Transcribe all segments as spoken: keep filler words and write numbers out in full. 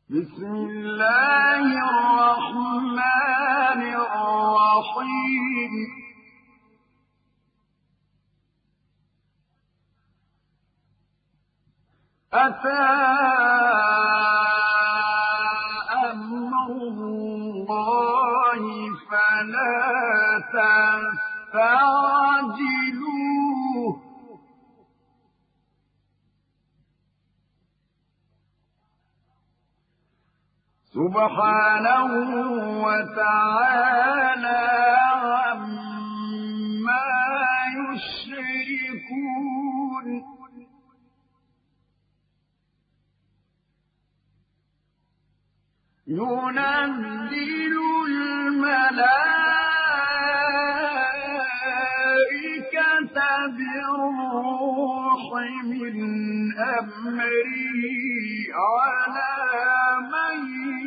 بسم الله الرحمن الرحيم أتى أمر الله فلا تستعجلوه سبحانه وتعالى عما يشركون ينزل الملائكة بالروح من أمره على من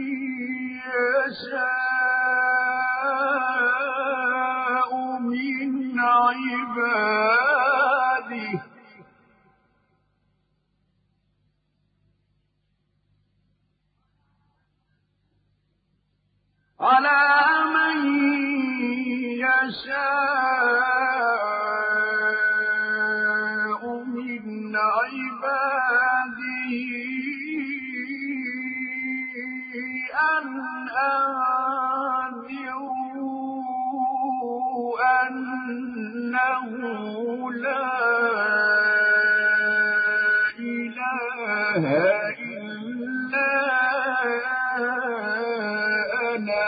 يشاء من عباده على من يشاء من عباده أن أنذروا أنه لا إله إلا أنا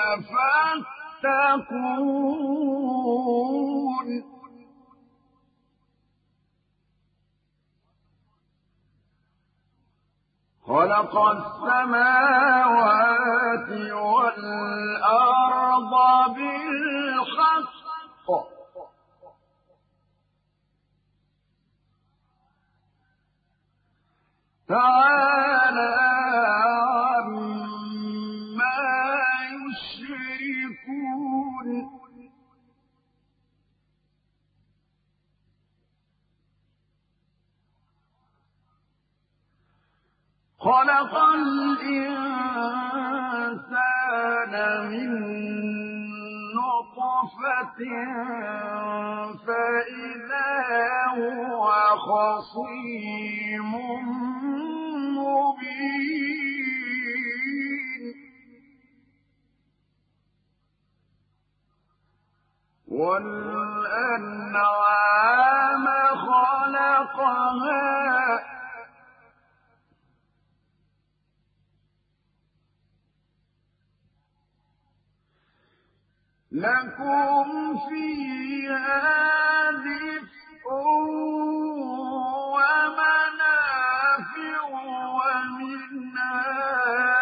فاتقون خلق السماوات والأرض بالحق تعالى عما يشركون خلق الإنسان من نطفة فإذا هو خصيم مبين والأنعام خلقها لكم فيها دفء ومنافع ومنها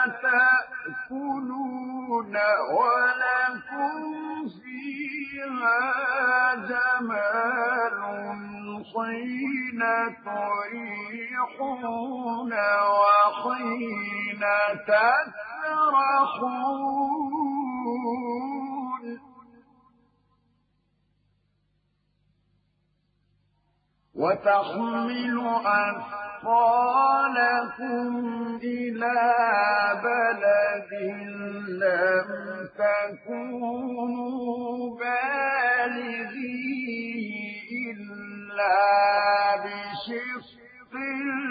تأكلون ولكم فيها جمال حين تريحون وحين تسرحون وتحمل أثقالكم إلى بلد لم تكونوا بالغيه إلا بشق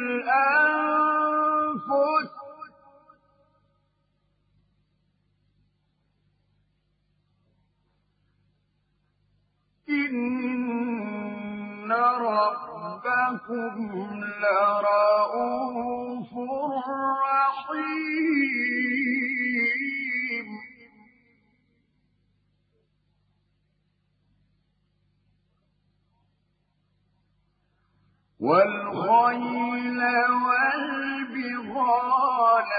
الأنفس إن ربكم لرءوف رحيم والخيل والبغال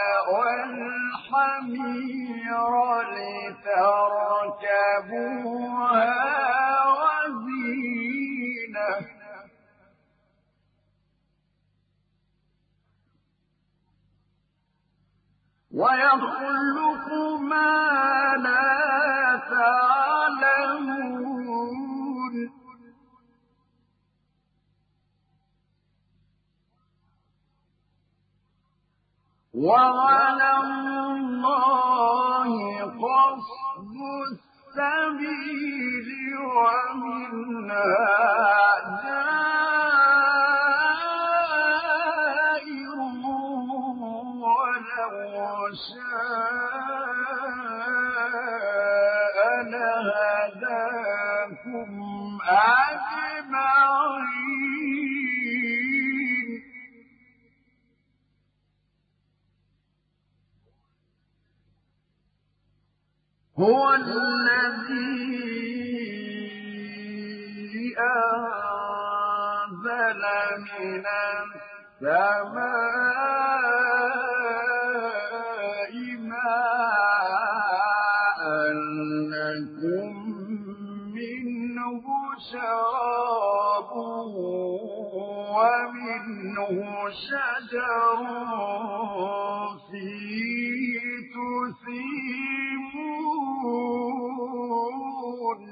والحمير لتركبوها وزينة ويخلق ما لا تعلمون وعلى الله قصد السبيل ومنها جائر ولو شاء لهداكم أجمعين. هو الذي أنزل من السماء ماء لكم منه شراب ومنه شجر فيه تسيمون.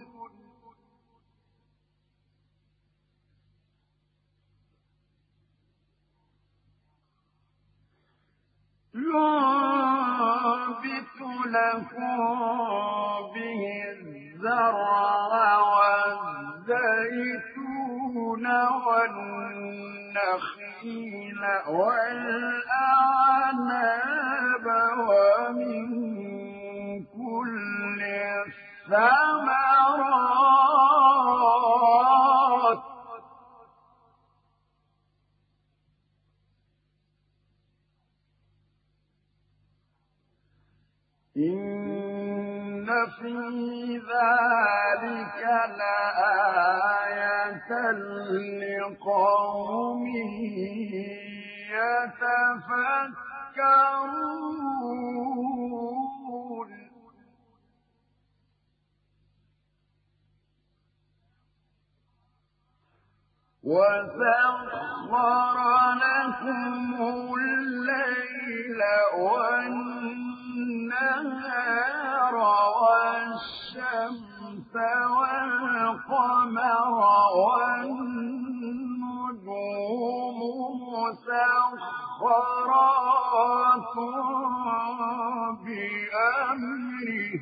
ينبت لكم به الزرع والزيتون والنخيل والأعناب ومن كل الثمرات إن في ذلك لآية لقوم يتفكرون. وسخر لكم الليل والنهار والشمس والقمر والنجوم مسخرات بأمره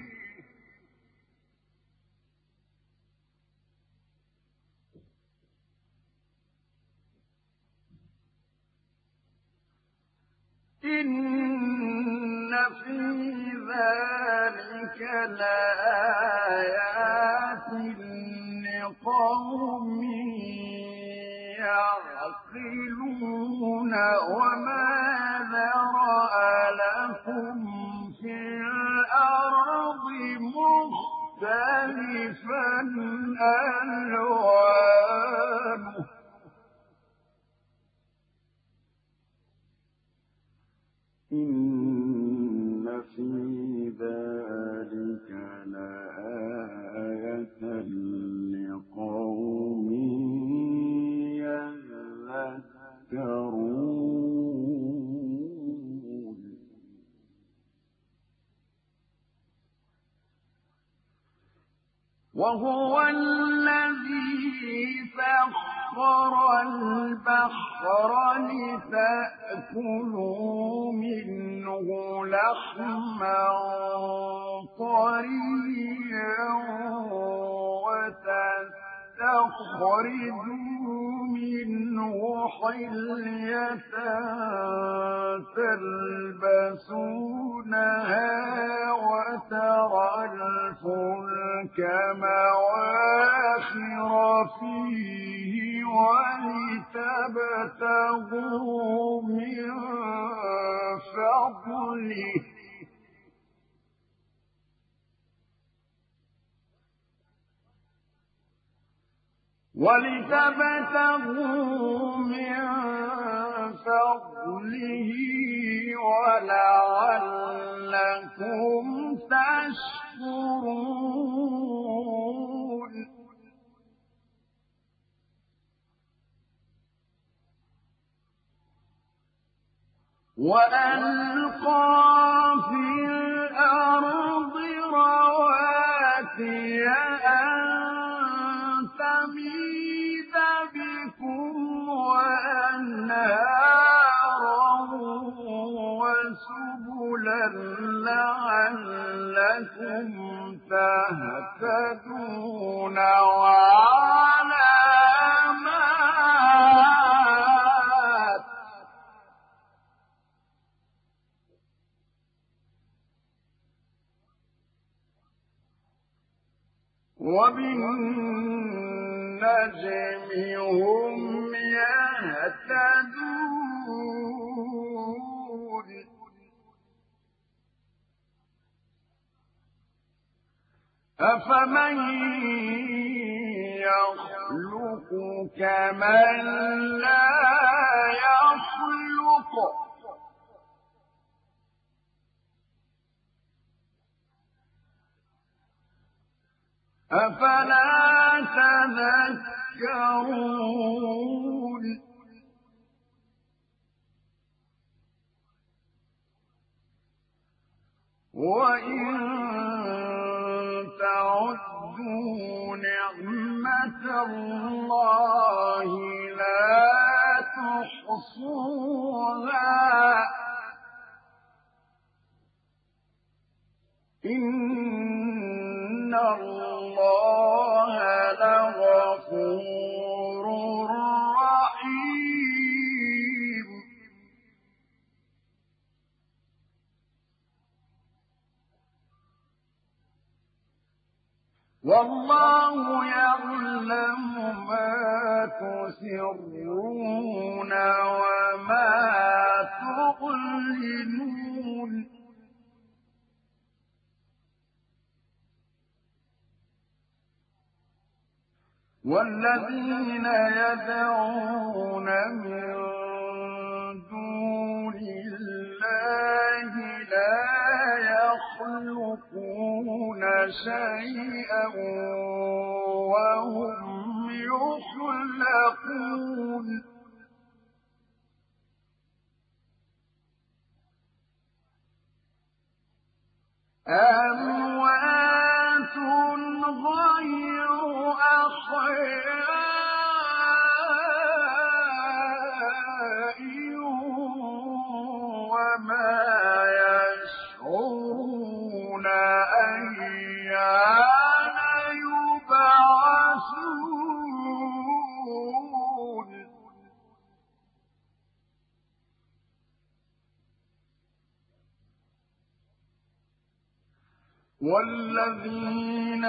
إن في ذلك لآيات لقوم يعقلون. وما ذرأ لكم في الأرض مختلفا ألوانه إن في ذلك لآية لقوم يذكرون. وهو الذي سخر البحر لتأكلوا منه لحما طريا وتستخرجوا منه حلية تلبسونها وترى الفلك مواخر فيه ولتبتغوا من فضله ولتبتغوا من فضله ولعلكم تشكرون. وألقى في الأرض رواسي أن تميد بكم وأنهارا رسلا لعلكم تهتدون وعلامات وبالنجم هم يهتدون أفمن يخلق كمن لا يخلق أفلا تذكرون وإن تعدوا نعمة الله لا تحصوها إن الله لغفور رحيم والله يعلم ما تسرون وما تعلنون والذين يدعون من دون الله لا يخلقون شيئا وهم يخلقون أموات غير أحياء وما يشعرون أيان يبعثون والذين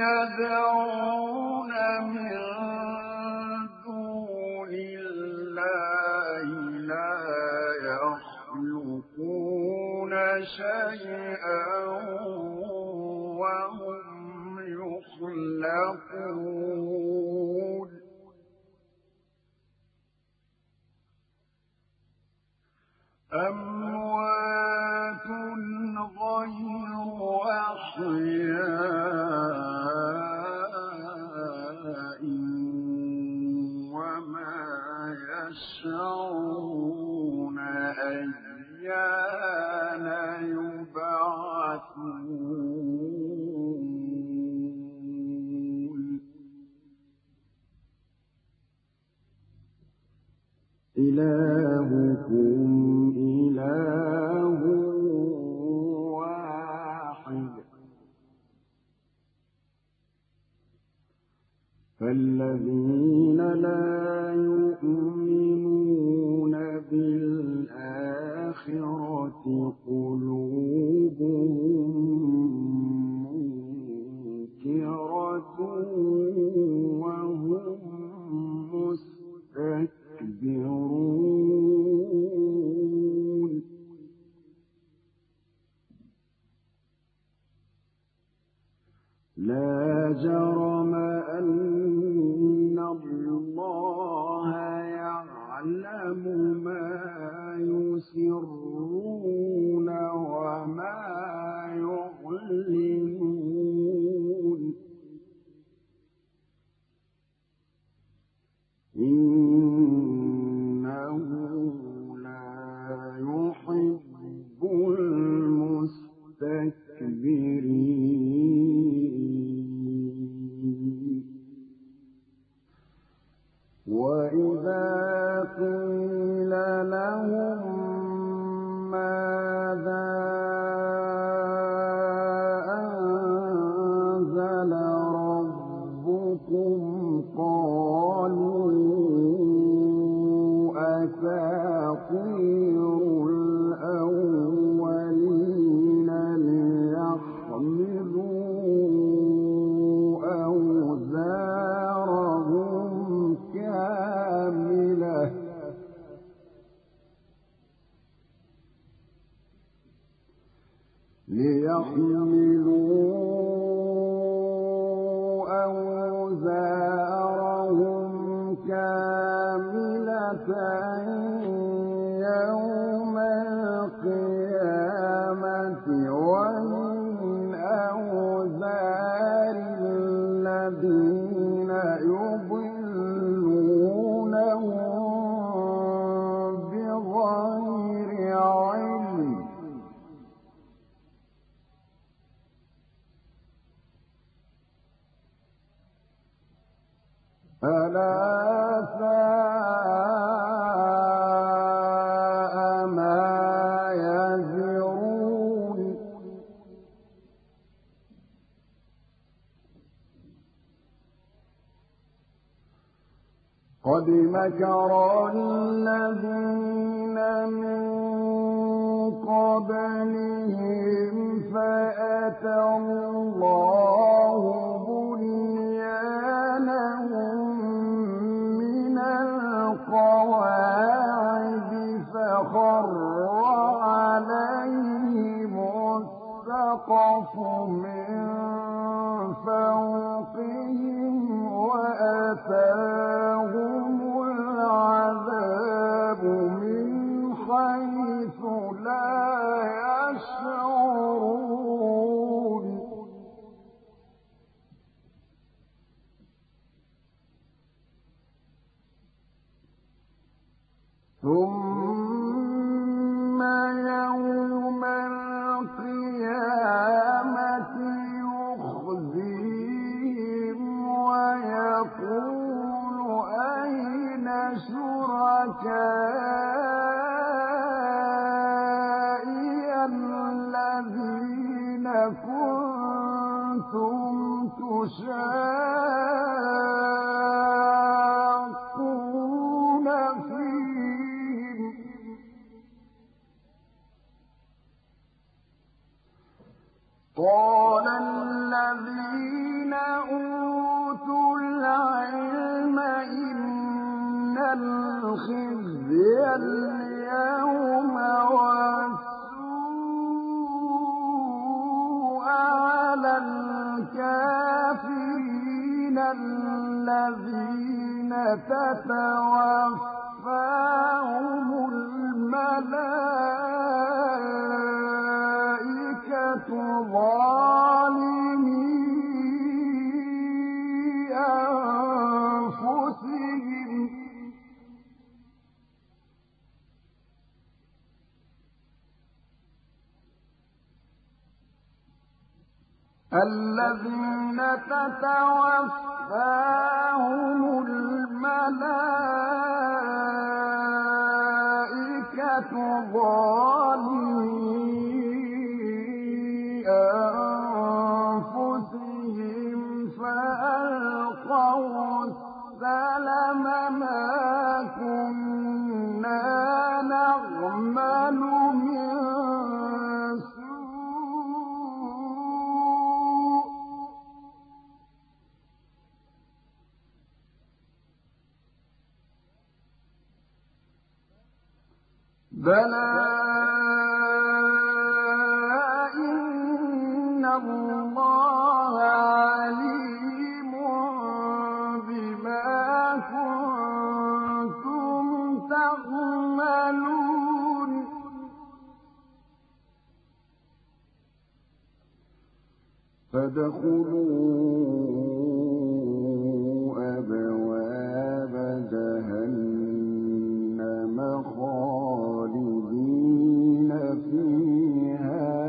يدعون من دون الله لا يخلقون شيئا وهم يخلقون أموات غير أحياء وما يشعرون أيان يبعثون إلهكم إله واحد فالذين لا يؤمنون بالآخرة قلوبهم منكرة وهم مستكبرون لا جرم أن الله يعلم ما يسرون وما يعلنون إنه لا يحب المستكبرين ليحملوا أوزارهم كاملة يوم القيامة ومن أوزار الذين يضلونهم بغير علم ألا ساء ما يزرون قد مكر الذين من قبلهم فأتى الله بنيانهم من القواعد فخر عليهم السقف من فوقهم وأتاهم العذاب من حيث لا يشعرون ثم يوم القيامة يخزيهم ويقول أين شركائي الذين كنتم تشاقون فيهم قال الذين أوتوا العلم إن الخزي اليوم والسوء على الكافرين الذين تتوفاهم الملائكة ظالمي أنفسهم الذين تتوفاهم الملائكة ظالمي أنفسهم فألقوا السلم ما كنا نعمل من سوء بلى إن الله عليم بما كنتم تعملون فادخلوا أبواب جهنم خالدين فيها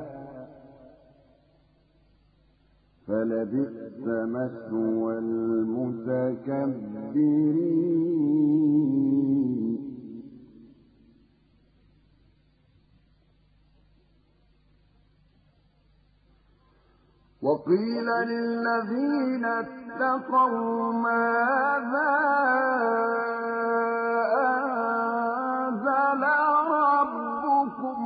فلبئس مثوى المتكبرين وقيل للذين اتقوا ماذا أنزل ربكم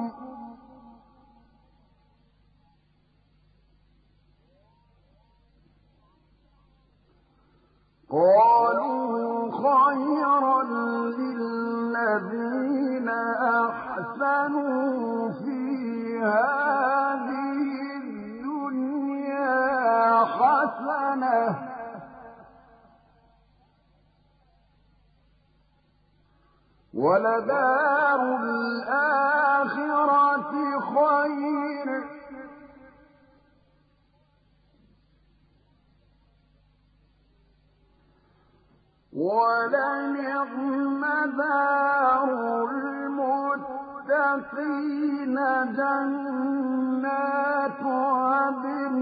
قالوا خيرا للذين أحسنوا في هذه ولدار الآخرة خير ولنعم دار المتقين جنات عدن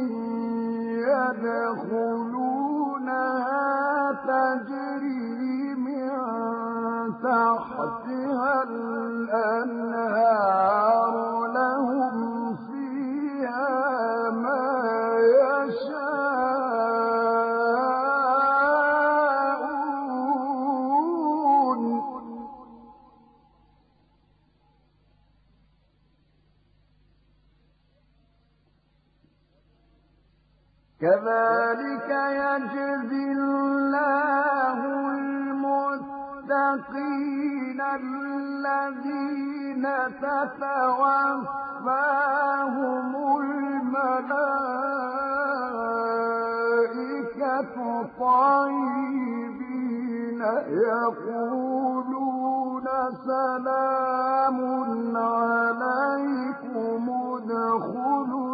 يدخلونها تجري من تحتها الأنهار لهم فيها ما يشاءون كذلك يجزي الله المتقين الذين تتوفاهم الملائكة طيبين يقولون سلام عليكم ادخلوا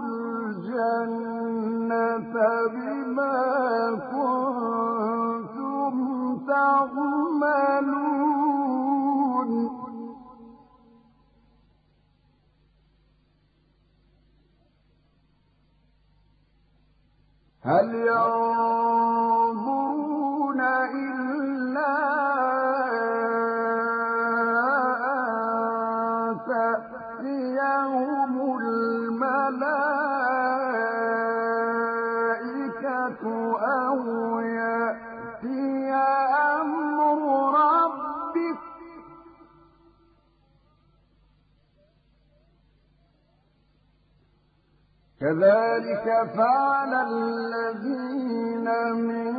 الجنة بما كنتم تعملون هل ينظرون إلا أن تأتيهم الملائكة أو يأتي أمر ربك كذلك فعل الذين من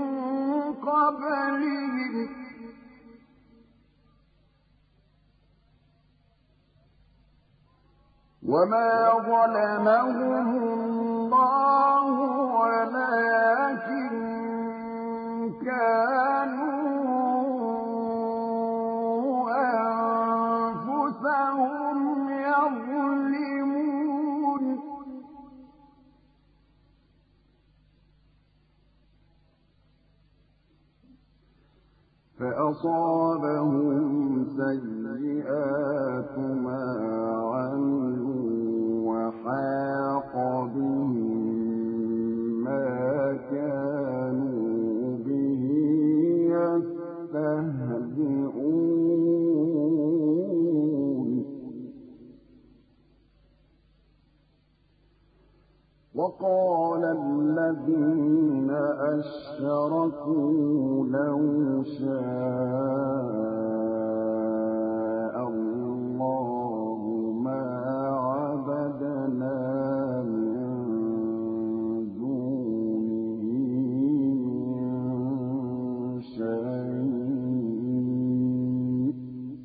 قبلهم وما ظلمهم الله ولكن كانوا أنفسهم يظلمون فأصابهم سيئات ما عملوا وحاق بهم ما كانوا به يستهزئون وقال الذين أشركوا لو شاء الله ما عبدنا من دونه من شيء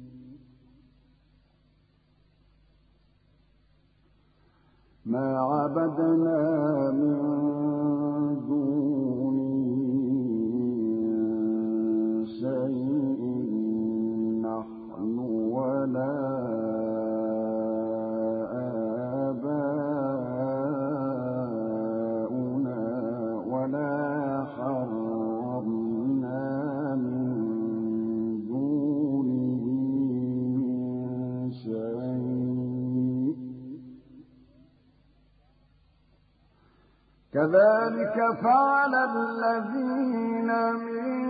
ما عبدنا من دونه من شيء نحن ولا آباؤنا ولا حرمنا من دونه من شيء كذلك فعل الذين من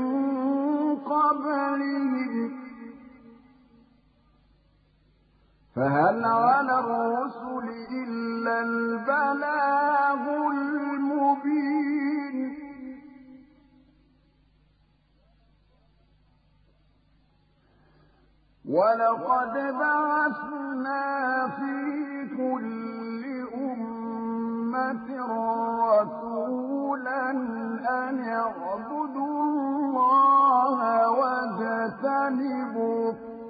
قبلهم فهل على الرسل إلا البلاغ المبين ولقد بعثنا في كل أمة رسولا أن يعبدوا الله واجتنبوا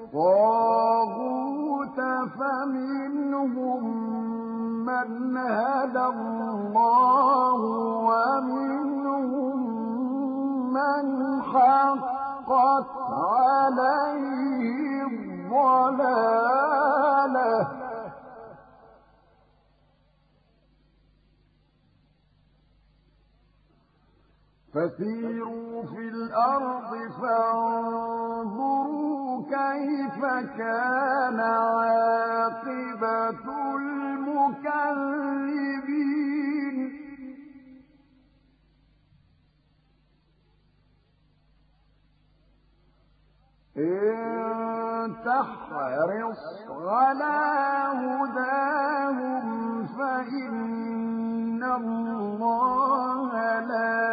الطاغوت فمنهم من هدى الله ومنهم من حقت عليه الضلالة فسيروا في الأرض فانظروا كيف كان عاقبة المكذبين إن تحرص على هداهم فإن الله لا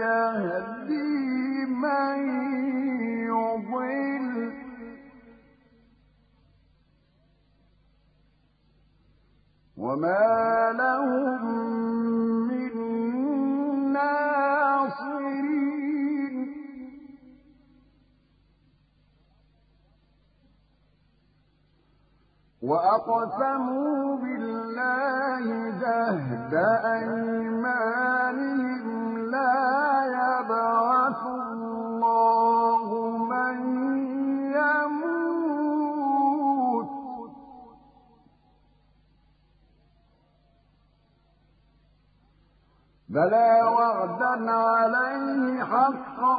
يهدي من يضل وما لهم من ناصرين وأقسموا بالله جهد أيمانهم لا يبعث الله من يموت بلى وعدا عليه حقا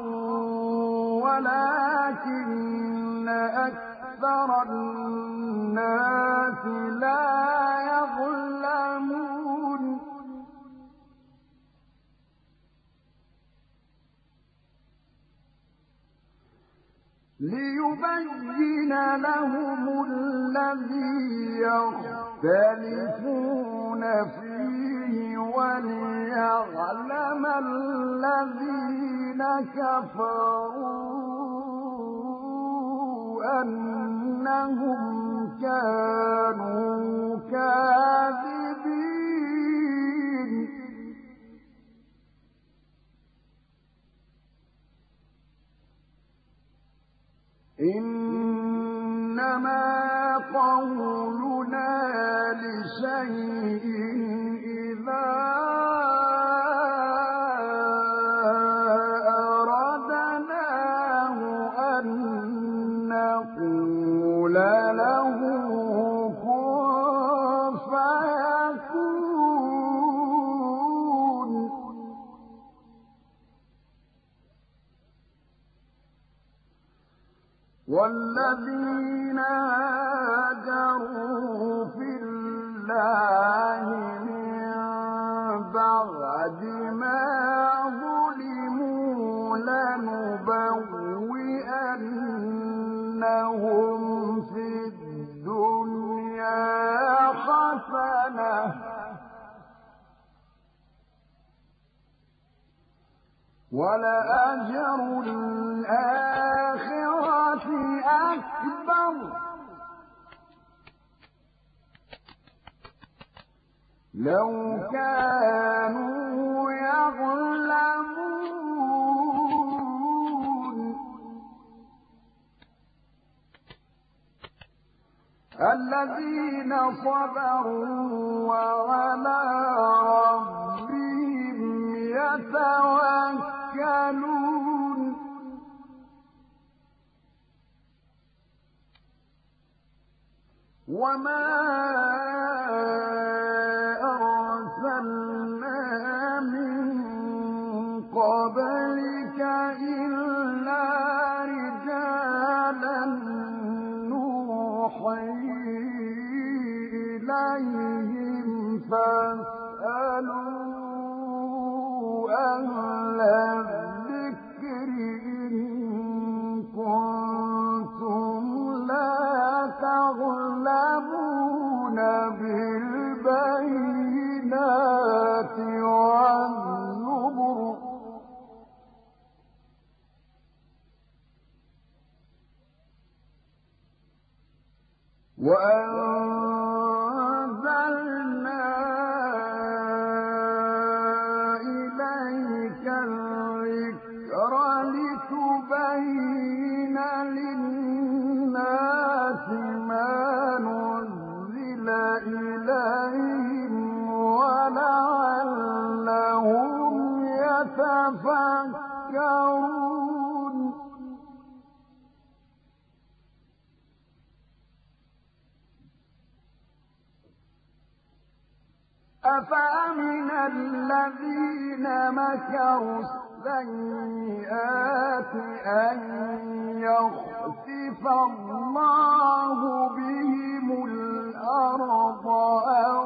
ولكن أكثر الناس لا يظلمون ليبين لهم الذي يختلفون فيه وليعلم الذين كفروا أنهم كانوا كاذبين إنما قولنا لشيء إذا أردناه أن نقول له كن فيكون والذين هاجروا في الله من بعد ما ظلموا لنبوئنهم في الدنيا حسنة ولأجر الآخرة أكبر لو كانوا يعلمون الذين صبروا وعلى ربهم يتوكلون وما أرسلنا من قبلك إلا رجالا نوحي إليهم فاسألوا أهل الذكر إن كنتم لا تغلبون بالبينات والزبر وأنزلنا إليك الذكر لتبين للناس ما نزل إليهم ولعلهم يتفكرون أفأمن الذين مكروا السيئات أن يخسف الله بهم الأرض أو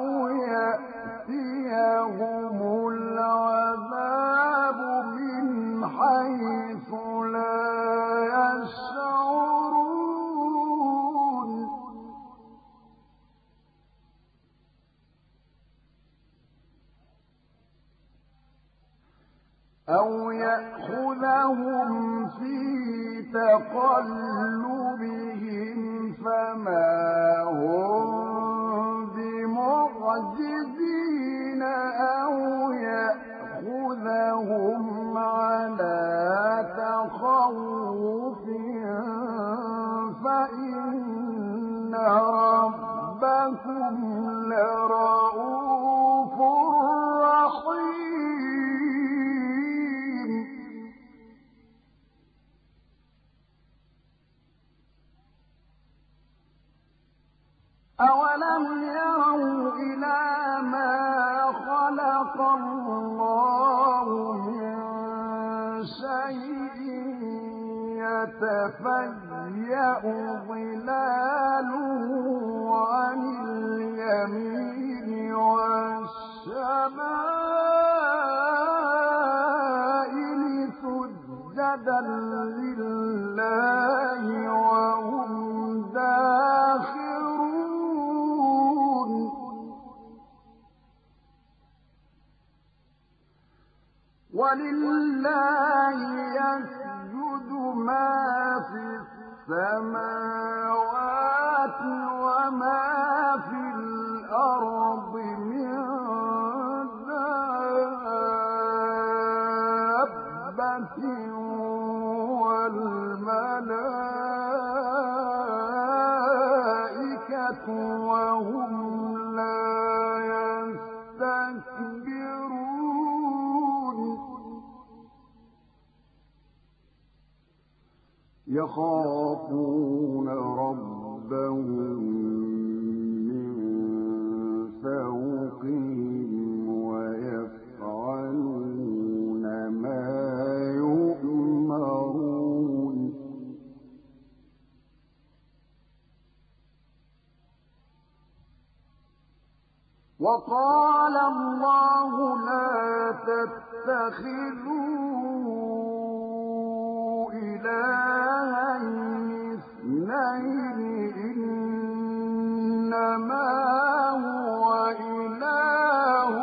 يأتيهم العذاب من حيث لا يشعرون أو يأخذهم في تقلبهم فما هم بمعجزين أو يأخذهم على تخوف فإن ربكم لرؤوف رحيم. أولم يروا إلى ما خلق الله من شيء يتفيأ ظلاله عن اليمين والشمائل سجدا لله وهم داخرون ولله يسجد ما في السماوات وما في الأرض من دابة والملائكة وهم لا يستكبرون يخافون ربهم من فوقهم ويفعلون ما يؤمرون وقال الله لا تتخذوا إلهين اثنين إنما هو إله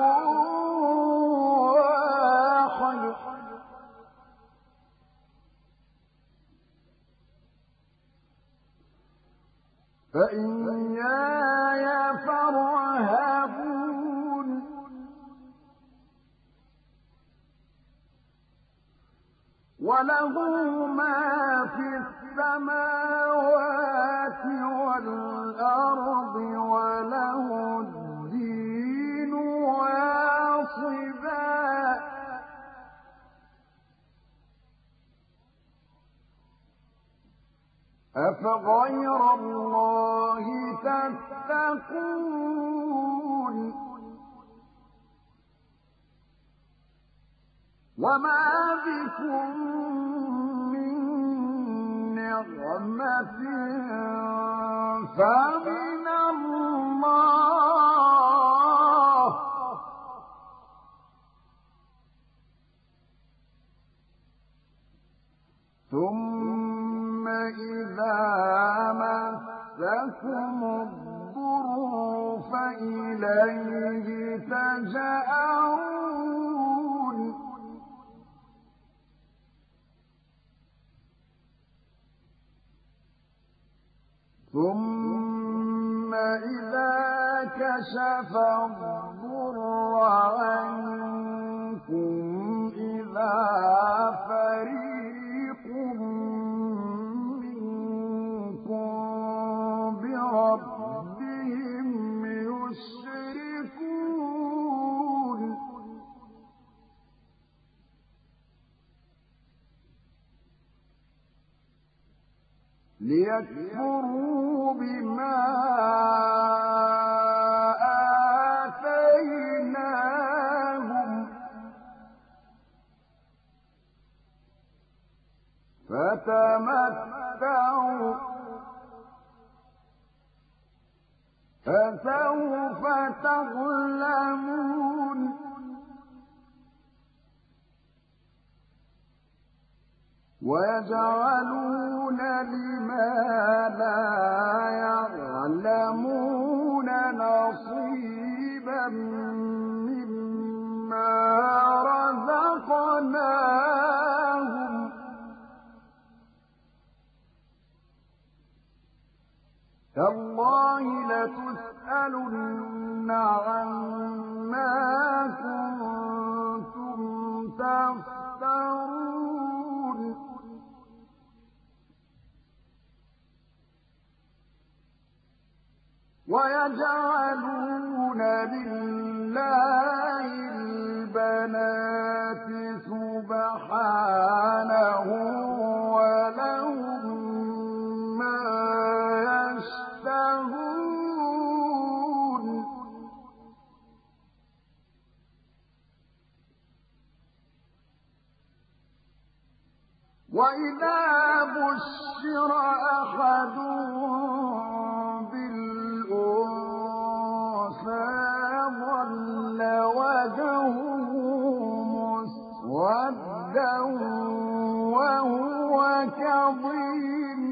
واحد فإياي فارهبون وله ما في السماوات والأرض وله الدين واصبا أفغير الله تتقون وما بكم من نعمة فمن الله ثم إذا مسكم الضر فإليه تجأرون ثم إذا كشف الضر عنكم إذا فريق منكم بربهم يشركون ليكفروا بما آتيناهم فتمتعوا فسوف تعلمون ويجعلون لما لا يعلمون نصيبا مما رزقناهم تالله لتسألن عما كنتم تفترون ويجعلون لله البنات سبحانه ولهم ما يشتهون وإذا بشر أحدهم ظل وجهه مسودا وهو كظيم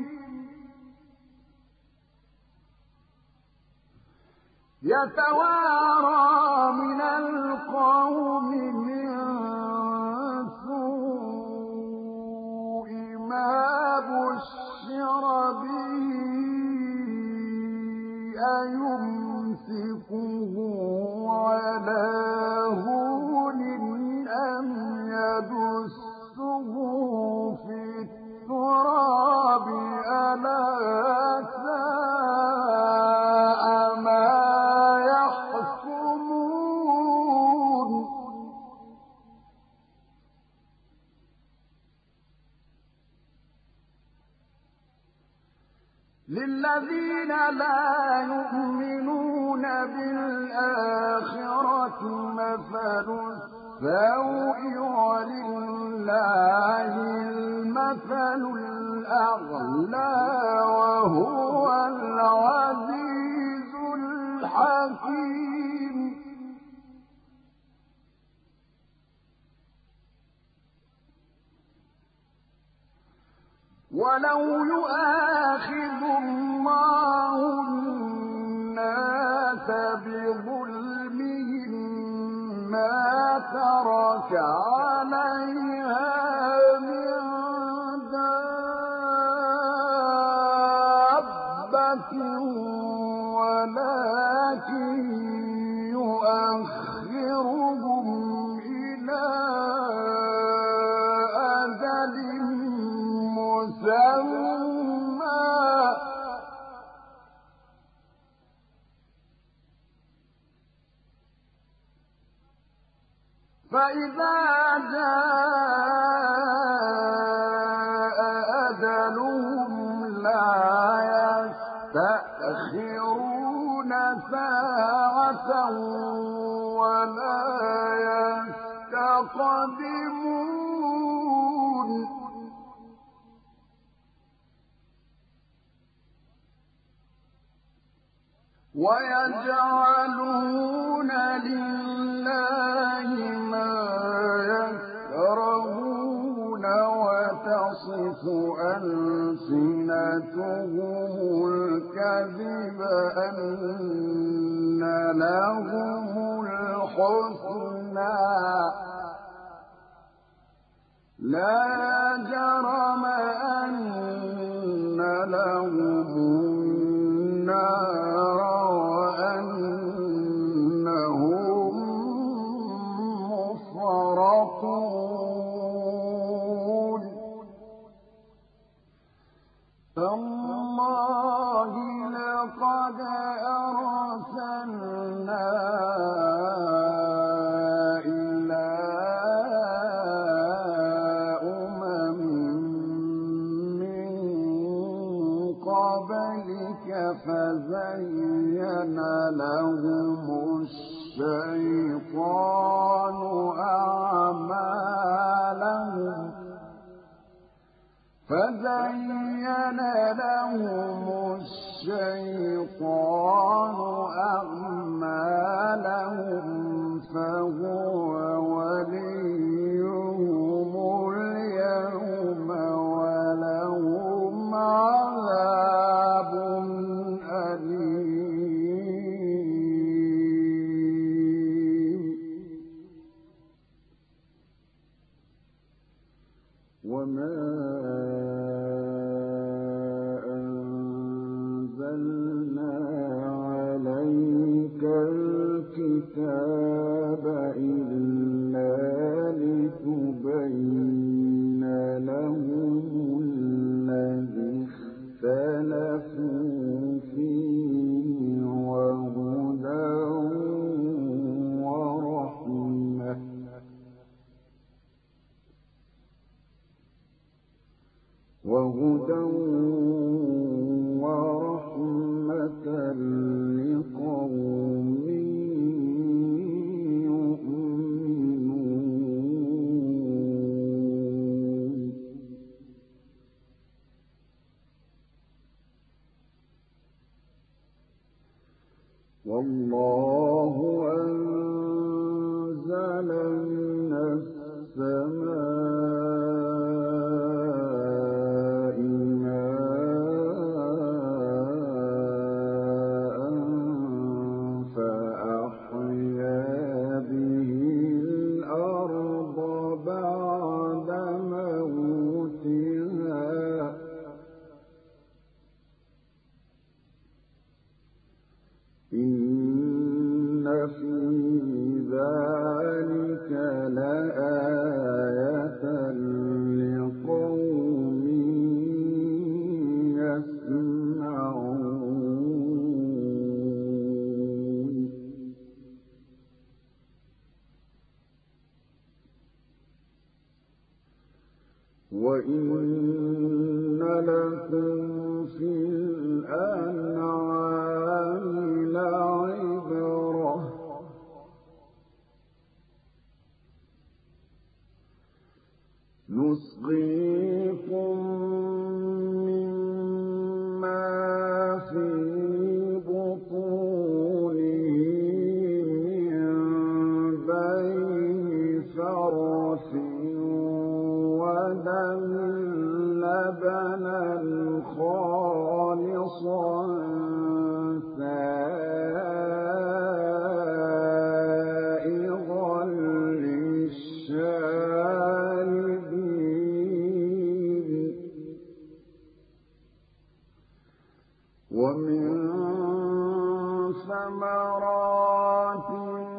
يتوارى من القوم من سوء ما بشر به أيمسكه على هون أم يدسه في التراب ألا ساء ما يحكمون للذين لا يؤمنون بالآخرة مثل السوء ولله المثل الأعلى وهو العزيز الحكيم ولو يؤاخذ الله الناس بظلمهم ما ترك عليها من دابة ولكن يؤخرهم إلى أجل مسمى فإذا جاء أجلهم لا يستأخرون ساعة ولا يستقدمون ويجعلون لله ما يكرهون وتصف ألسنتهم الكذب أن لهم الحسنى لا جرم أن لهم النار وأنهم مفرطون تالله لقد أرسلنا إلى أمم من قبلك فزين لهم الشيطان أعمالهم فزين لهم الشيطان أعمالهم فهو وليهم اليوم ولهم عذاب أليم وما الكتاب إلا لتبين لهم الذي اختلفوا فيه وهدى ورحمة وهدى ورحمة لقوم والله أنزل من السماء ماء فأحيا به الأرض بعد موتها إن في ذلك لآية لقوم يسمعون وإن لكم في الأنعام لعبرة نسقيكم مما في بطونه من بين فرث ودم لبنا خالصا سائغا للشاربين ومن ثمرات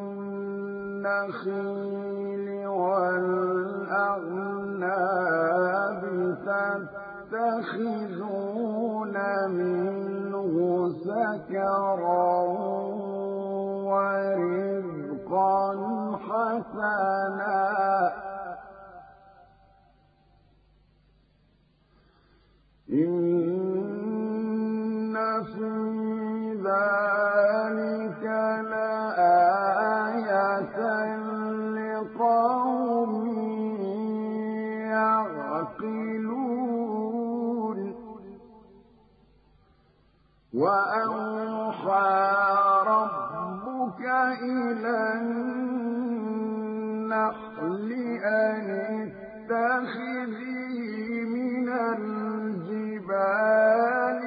النخيل والأعناب تتخذون منه سكرا ورزقا حسنا إن في ذلك لآية لقوم يعقلون وأوحى ربك إلى النحل أن اتخذي من الجبال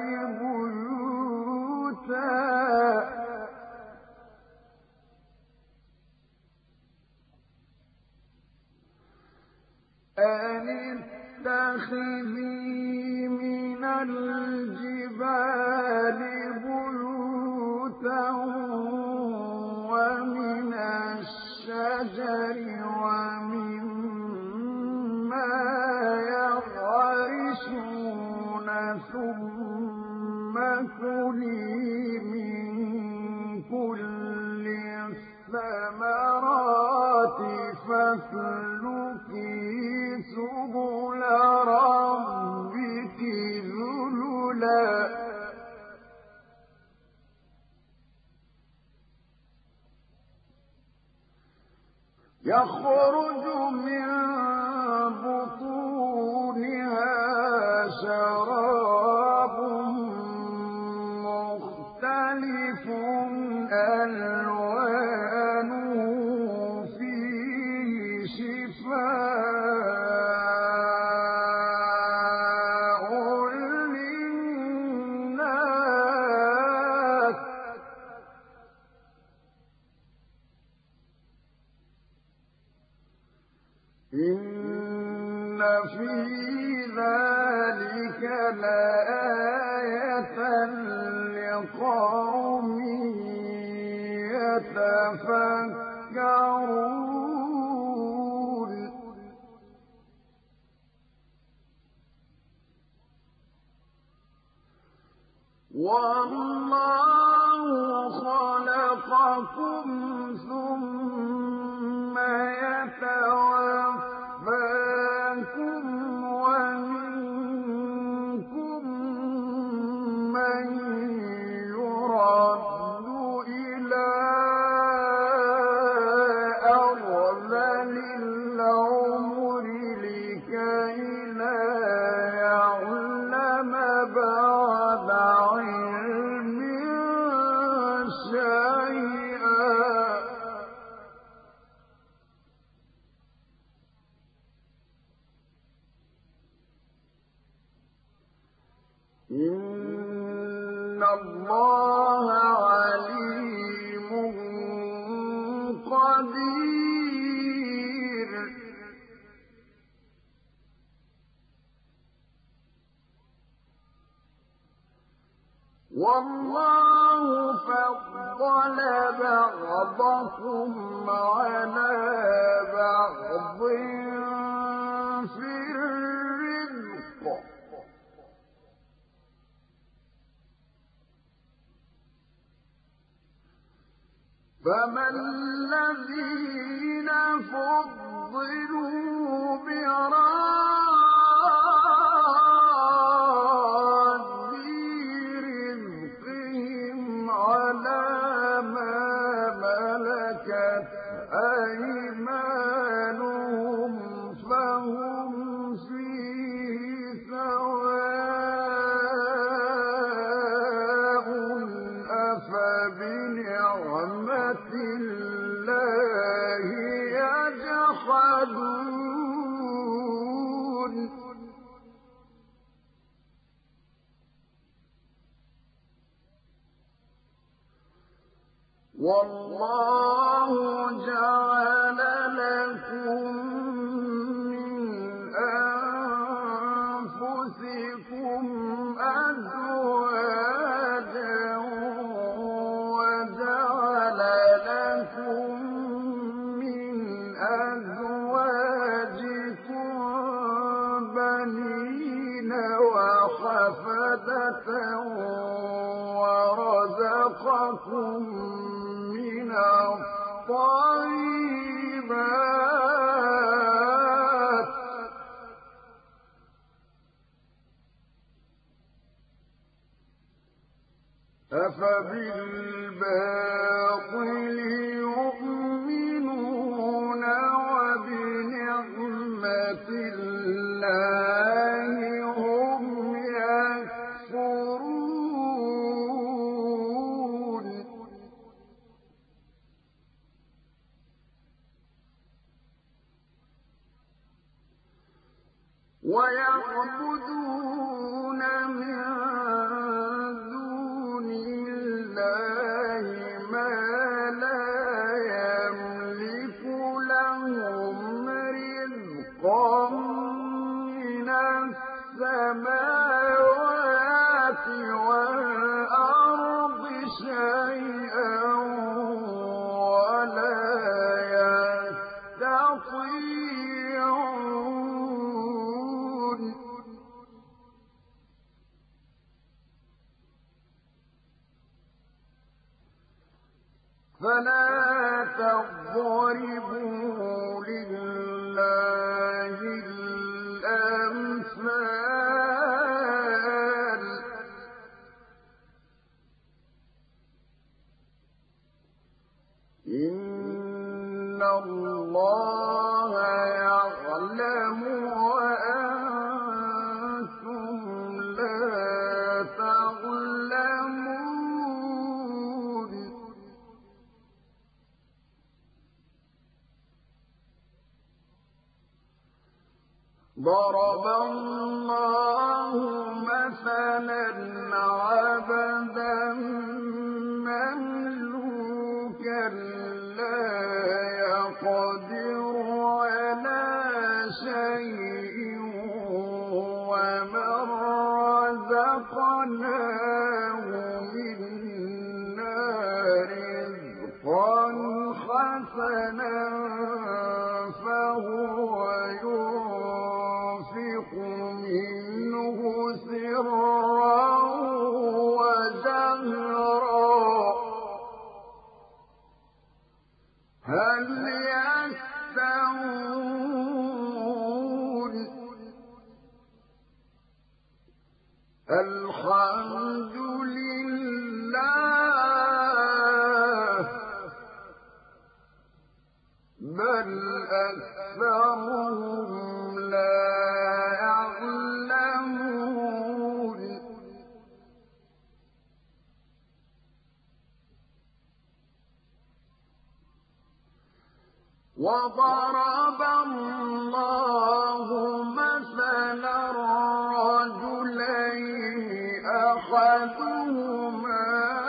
بيوتا أن اتخذي من الجبال بيوتا ومن الشجر ومما يعرشون ثم كلي من كل الثمرات فاسلكي سبل ربك ذللا يخرج من بطونها إن في ذلك لآية لقوم يتفكرون والله خلقكم ثم يتوفاكم ومنكم من يرد إلى أرذل العمر لكي لا يعلم بعد علم شيئا إن الله عليم قدير والله فضل بعضكم على بعض في الرزق فما الذين فضلوا براد رزقهم على ما ملكت أيمانهم فهم فيه سواء أفبنعمة الله يجحدون والله جعل لكم من أنفسكم أزواجا وجعل لكم من أزواجكم بنين وحفدة ورزقكم من الطيبات أفبالباطل يؤمنون وبنعمة الله هم يكفرون ويعبدون من دون الله ما لا يملك لهم رزقا من السماوات والأرض شيئا ولا يستطيعون فلا تضربوا لله الأمثال إن الله يعلم وأنتم لا تعلمون ضرب الله مثلا عبدا مملوكا لا يقدر على حسنا فهو ينفق منه سرا وجهرا هل يستوون الحمد لله بل أكثرهم لا يعلمون وضرب الله مثلا رجلين أحدهما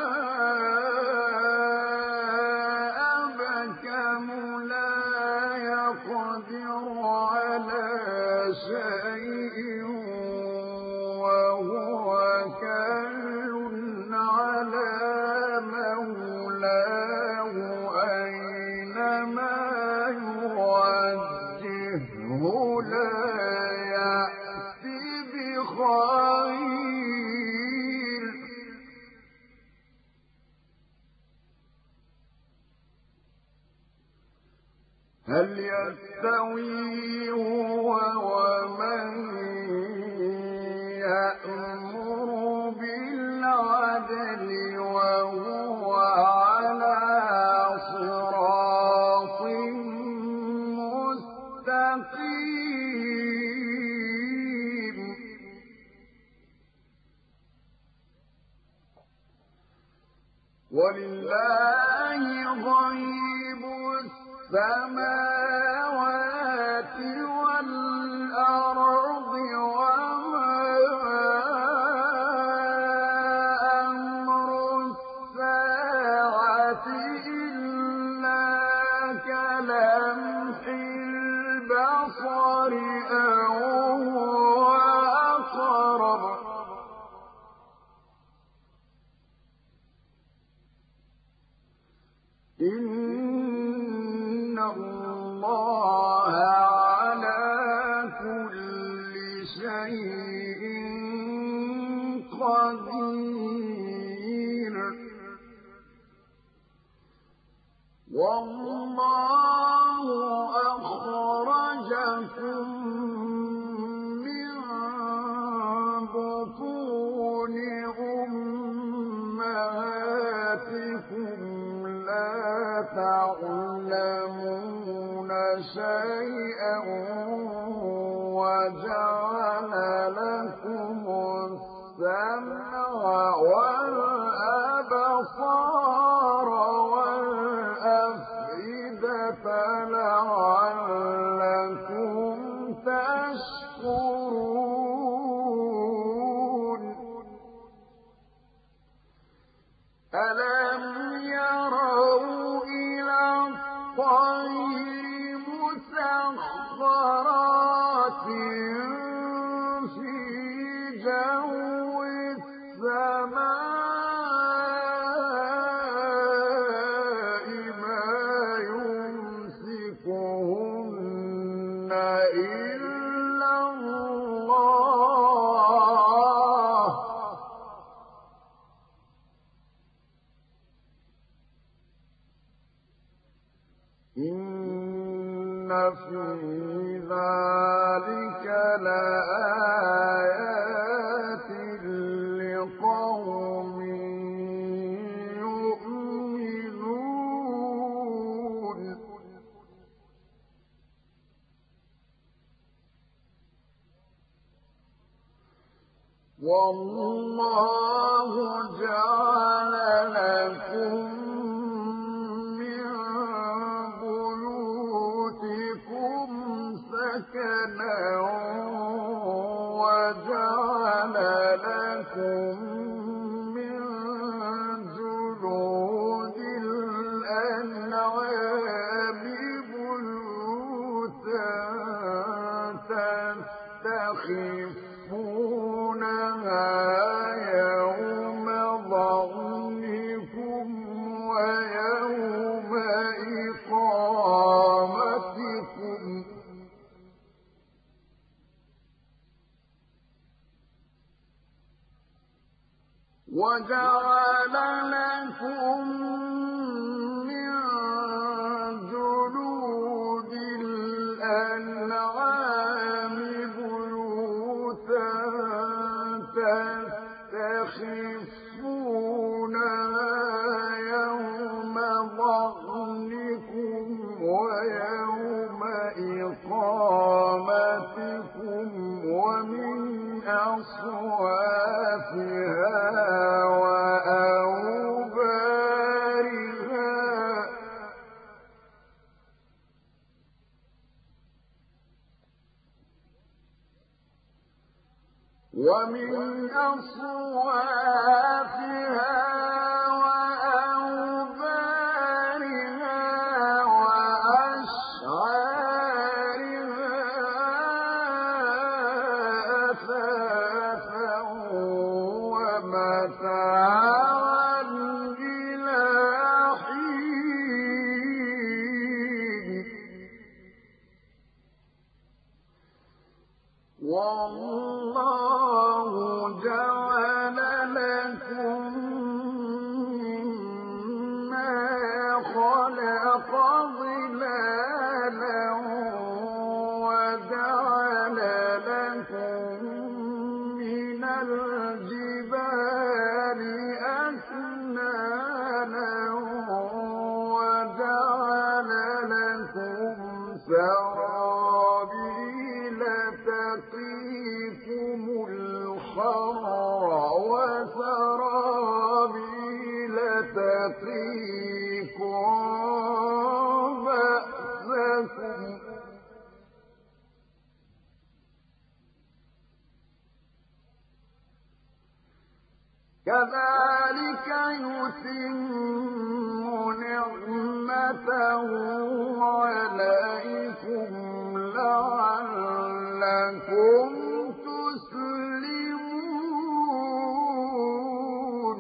أبكم لا يقدر على شيء وهو كل على مولاه أينما يوجهه لا يأتي بخير هل يستوي هو ومن يأمر بالعدل وهو على صراط مستقيم ولله غيب السماوات والأرض وما أمر الساعة إلا كلمح البصر أو هو أقرب إن الله على كل شيء قدير والله أخرجكم من بطون أمهاتكم لا تعلمون شيئا وجعل لكم السمع والأبصار والأفئدة لعلكم تشكرون ألم يروا إلى الطير مسخرات في جو السماء ما يمسكهن إلا الله إن في ذلك لآيات لقوم يؤمنون والله جعل لكم سكنا وجعل لكم من جلود الأنعام بيوتا تستخفونها يوم ظعنكم وجعل لكم من جلود الأنعام بيوتا تستخفونها يوم ظعنكم ويوم إقامتكم ومن أصوافها وأوبارها ومن أصوافها وأوبارها وأشعارها أثاثا ومتاعا إلى حين والله جعل لكم مما خلق ظلالا وجعل لكم من الجبال أكنانا وجعل لكم سرابيل تقيكم الحر وسرابيل تقيكم بأسكم كذلك يتم نعمته عليكم لعلكم تسلمون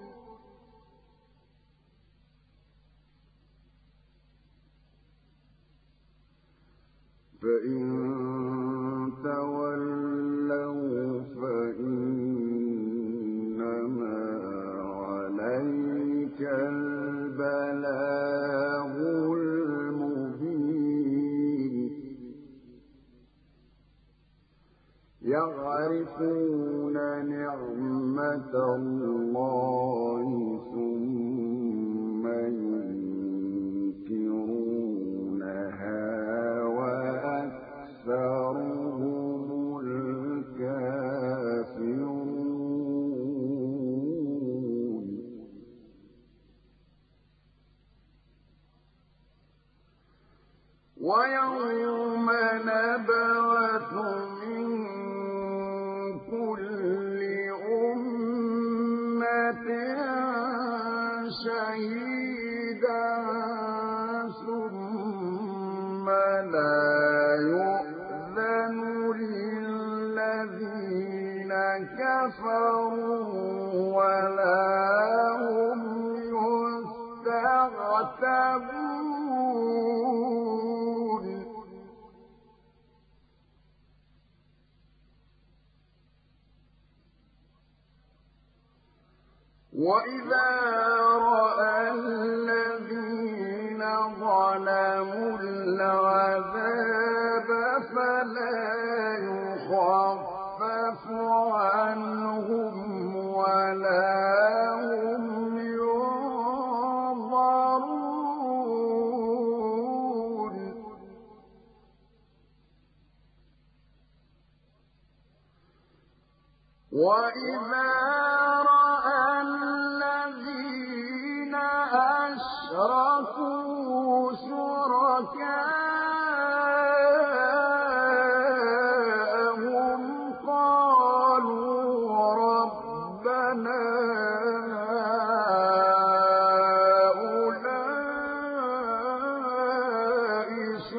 فإن تولوا فإنما عليك البلاغ المبين يعرفون نعمة الله ثم ينكرونها وأكثرهم الكافرون ويوم نبعث من كل أمة شهيدا ثم لا يؤذن للذين كفروا ولا هم يستعتبون وإذا رأى الذين ظلموا العذاب فلا يخفف عنهم ولا هم ينظرون وإذا رأى الذين أشركوا شركاءهم قالوا ربنا هؤلاء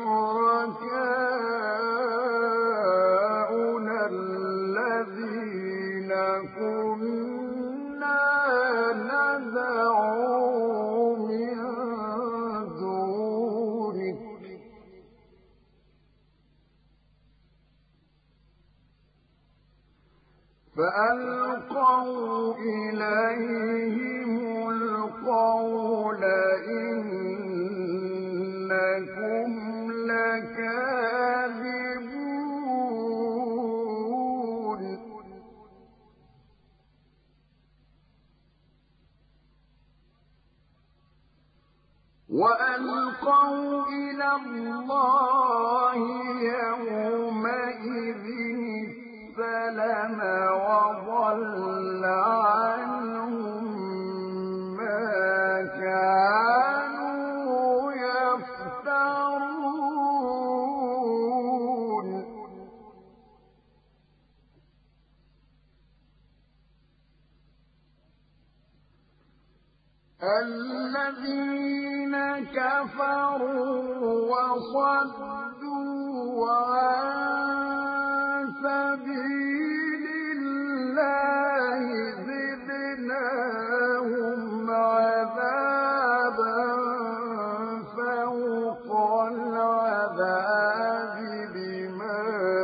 شركاؤنا الذين كنا ندعو من دونك فألقوا إليهم القول إنكم لكاذبون وألقوا إلى الله يومئذ السلم وضل عنهم ما كانوا يفترون الذين كفروا وصدوا عن سبيل الله زدناهم عذابا فوق العذاب بما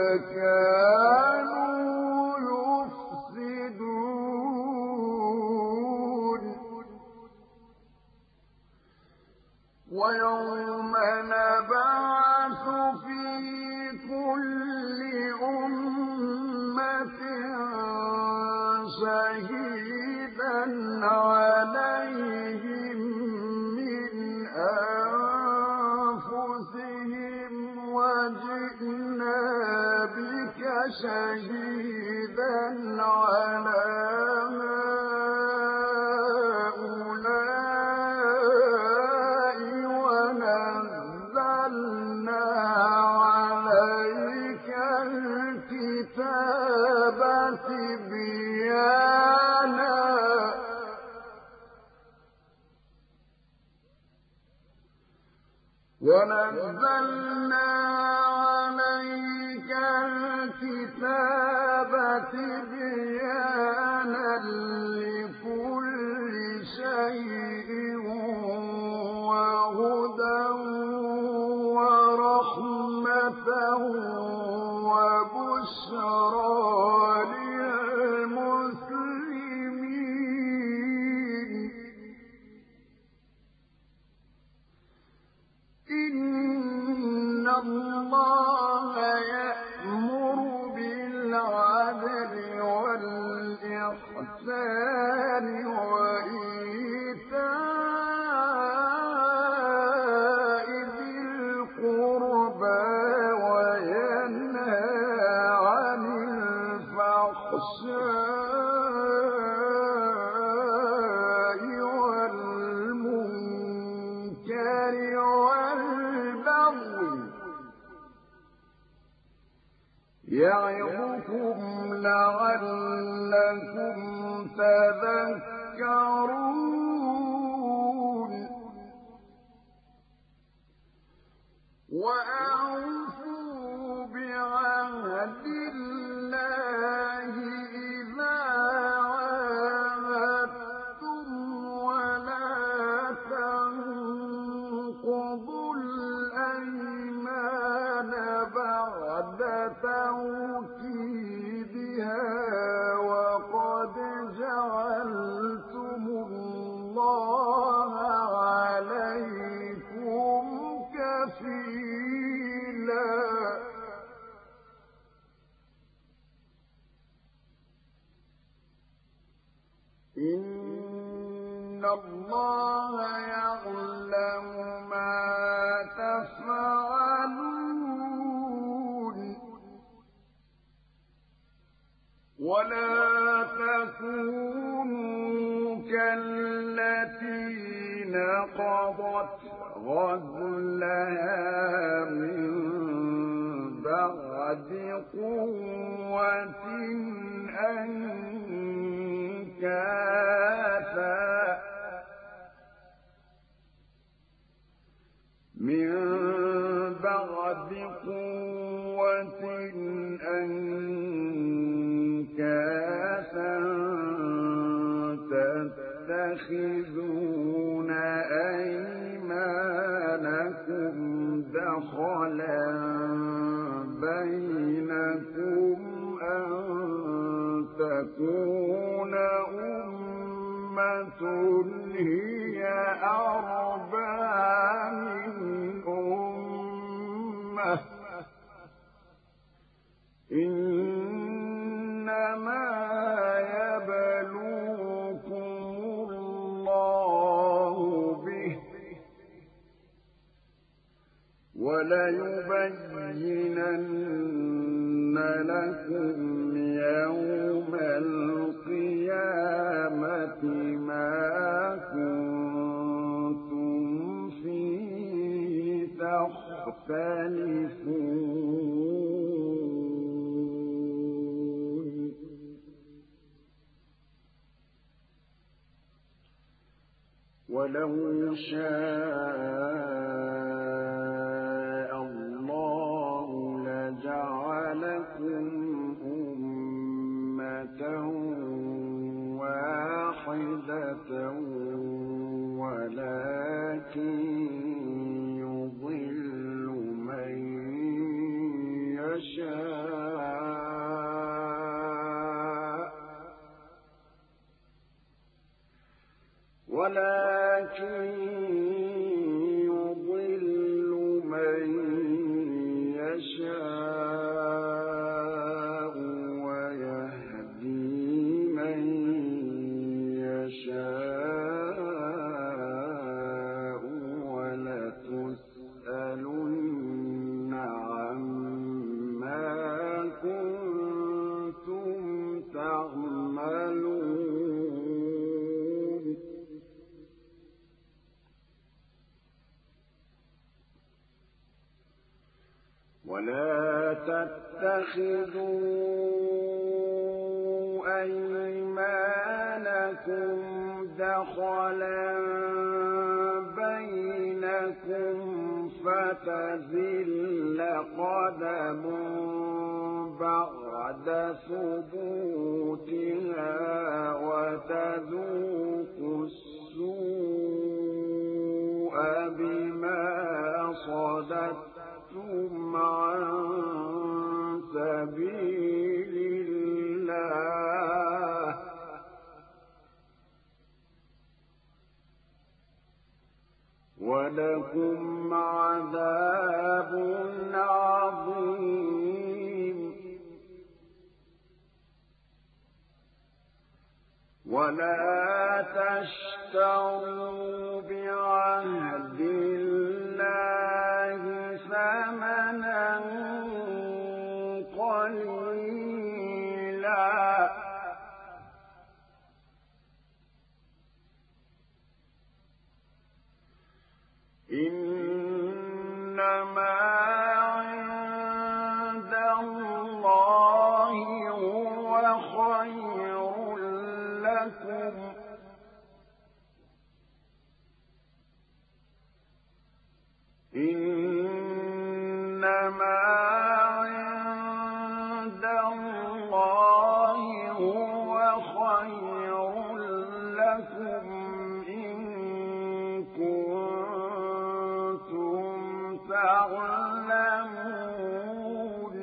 كانوا يفسدون ويوم نبعث في كل أمة شهيدا عليهم من أنفسهم وجئنا بك شهيدا على ونزلنا عليك الكتاب تبيانا لكل شيء وهدى ورحمة وبشرى للمسلمين إن الله يأمر بالعدل والإحسان وإيتاء ذي القربى وينهى عن الفحشاء والمنكر يعظكم لعلكم تذكرون وأوفوا بعهد الله إذا عاهدتم ولا تنقضوا الأيمان بعد توكيدها وقد جعلتم الله عليكم كفيلا إن الله يعلم ما تفعلون ولا تكونوا كالتي نقضت غزلها من بعد قوة أنكاثا من بعد قوة أنكاثا تتخذون أيمانكم دخلا بينكم أن تكون هي أربى من أمة إنما يبلوكم الله به وليبينن لكم يوم القيامة ما كنتم فيه تختلفون ولو شاء الله لجعلكم أمة واحدة ولكن يضل من يشاء ولكن يضل من يشاء ويهدي من يشاء ولتسألن عما كنتم تعملون ولا تتخذوا أيمانكم دخلا بينكم فتزل قدم بعد ثبوتها وتذوقوا السوء بما صددتم عن سبيل الله ولكم عذاب عظيم ولا تشتروا بعهد الله ثمنا قليلا إنما عند الله هو خير لكم إنما عند الله هو خير لكم إن كنتم تعلمون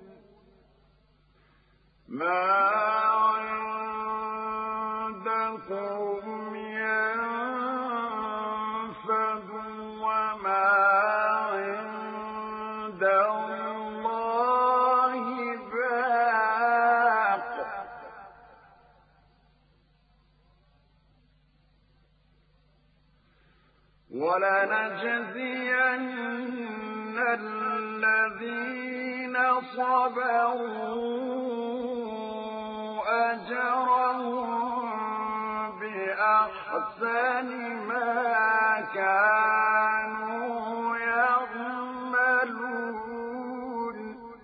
ما عندكم ينفد وما عند الله باق ولنجزين الذين صبروا أجرهم بأحسن ما كانوا يعملون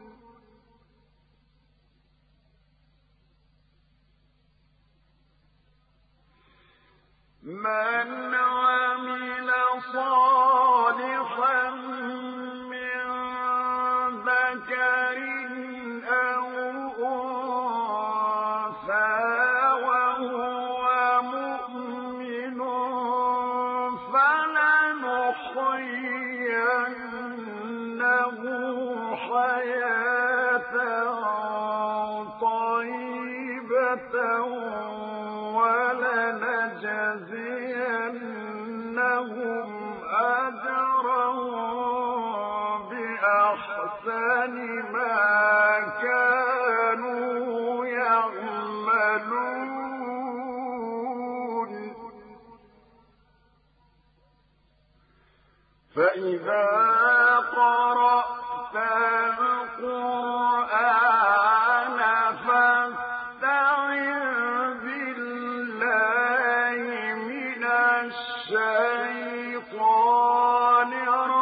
من عمل صالحا من ذكر أو أنثى وهو مؤمن فلنحيينه حياة طيبة ولنجزينهم بِأَحْسَنِ مَا كَانُوا يَعْمَلُونَ فَإِذَا قَرَأْتَ الْقُرْآنَ فَاسْتَعِذْ بِاللَّهِ مِنَ الشَّيْطَانِ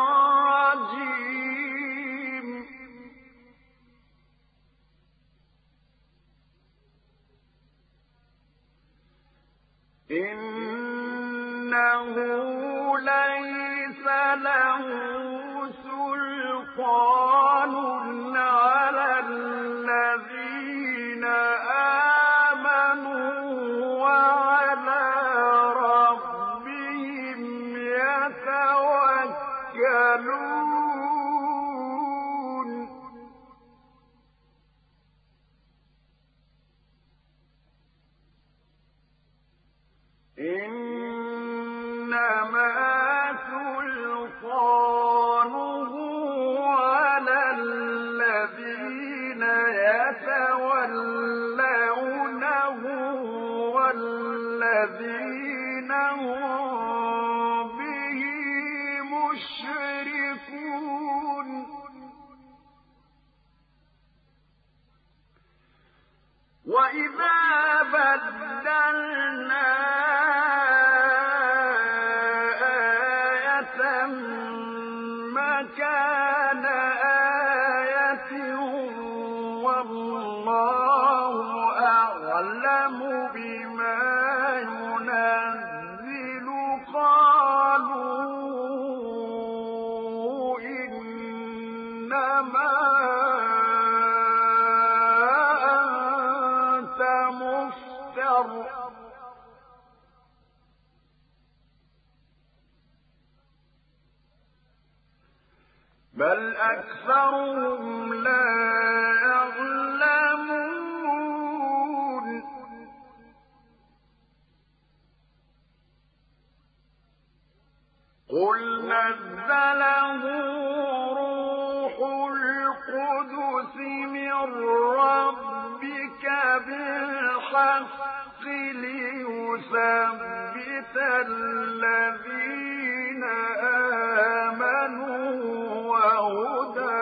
الرَّجِيمِ إِنَّهُ لَيْسَ لَهُ سُلْطَانٌ عَلَى الَّذِينَ آمَنُوا وَعَلَىٰ رَبِّهِمْ يَتَوَكَّلُونَ إِنَّمَا سُلْطَانُهُ عَلَى الَّذِينَ يَتَوَلَّوْنَهُ وَالَّذِينَ هُم بِهِ مُشْرِكُونَ وَإِذَا بَدَّلْنَا آيَةً مَّكَانَ آيَةٍ وَاللَّهُ أَعْلَمُ بِمَا يُنَزِّلُ قَالُوا إِنَّمَا أَنتَ مُفْتَرٍ بَلْ أَكْثَرُهُمْ لَا يَعْلَمُونَ قُلْ نَزَّلَهُ رُوحُ الْقُدُسِ مِن رَّبِّكَ بِالْحَقِّ لِيُثَبِّتَ الَّذِينَ آمَنُوا وَهُدًى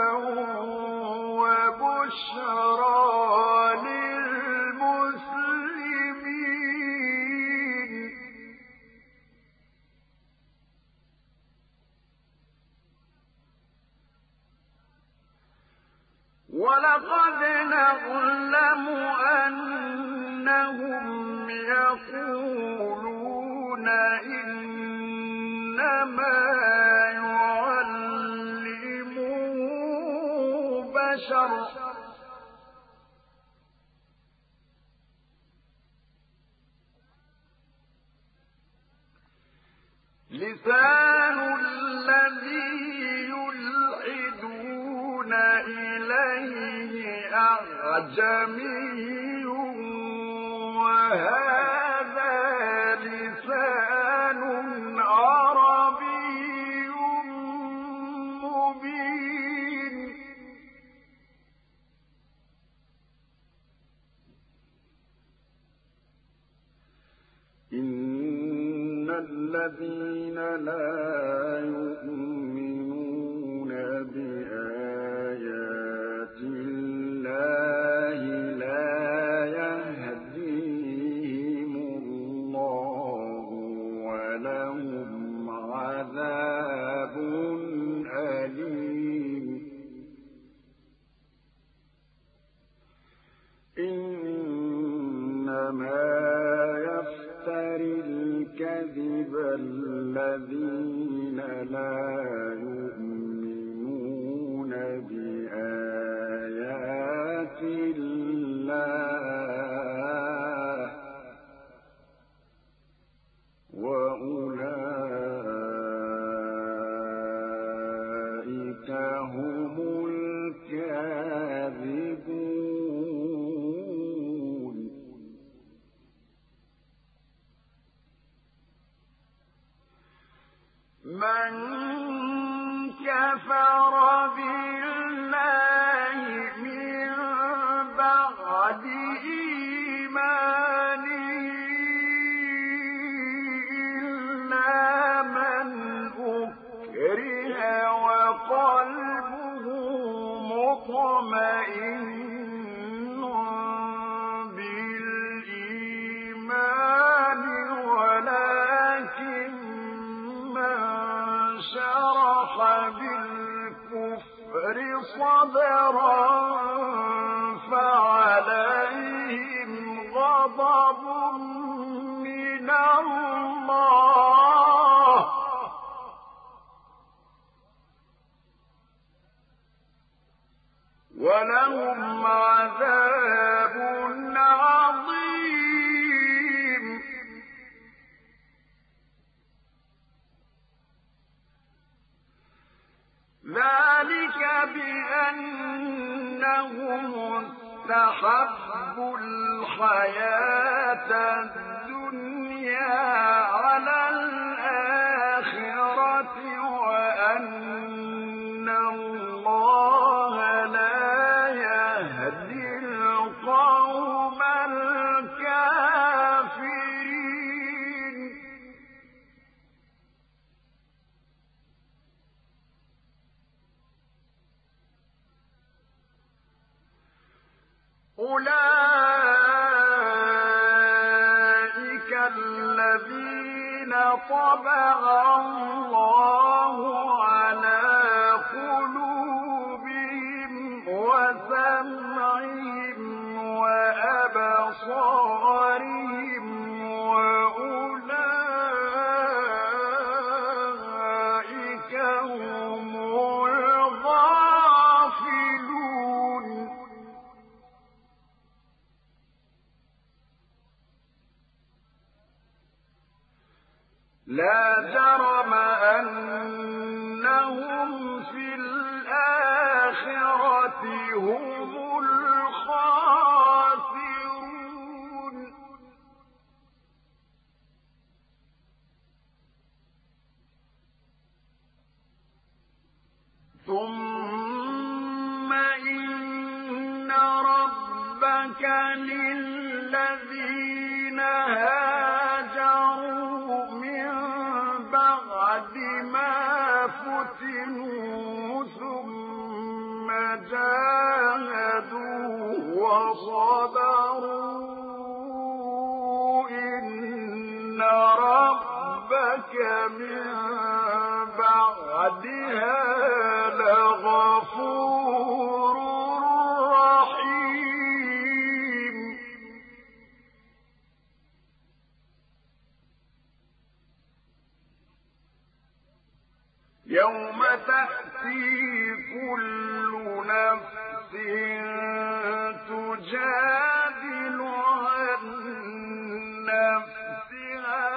وَبُشْرَىٰ لِلْمُسْلِمِينَ وَلَقَدْ نَعْلَمُ أَنَّهُمْ يَقُولُونَ إِنَّمَا يُعَلِّمُهُ بَشَرٌ لِّسَانُ الَّذِي يُلْحِدُونَ إِلَيْهِ أَعْجَمِيٌّ وَهَٰذَا لِسَانٌ عَرَبِيٌّ مُّبِينٌ إِنَّ الَّذِينَ لَا يُؤْمِنُونَ بِآيَاتِ اللَّهِ لَا يَهْدِيهِمُ اللَّهُ وَلَهُمْ عَذَابٌ أَلِيمٌ إِنَّمَا الكذب الذين لا يؤمنون بآيات الله وأولئك هم الكاذبون من كفر بالله مطمئن بالإيمان ولكن من شرح بالكفر صدرا فعليهم غضب من الله ولهم عذاب عظيم. ذلك بأنهم استحبوا الحياة الدنيا على الآخرة وأن الله لا يهدي القوم الكافرين. أولئك الذين طبع الله على قلوبهم وسمعهم وأبصارهم وأولئك هم الغافلون. لا جرم أنهم في الآخرة هم الخاسرون. ثم إن ربك للذين هاجروا من بعد ما فتنوا ثم جاهدوا وصبروا إن ربك من بعدها لغفور رحيم. يوم تأتي كل نفس تجادل عن نفسها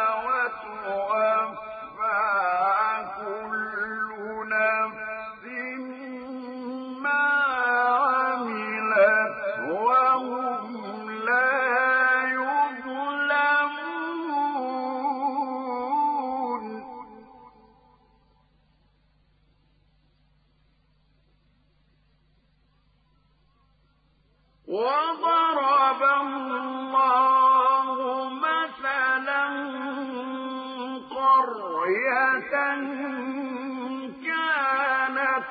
وتوفى كل نفس ما عملت وهم لا يظلمون. وضرب الله مثلا قرية كانت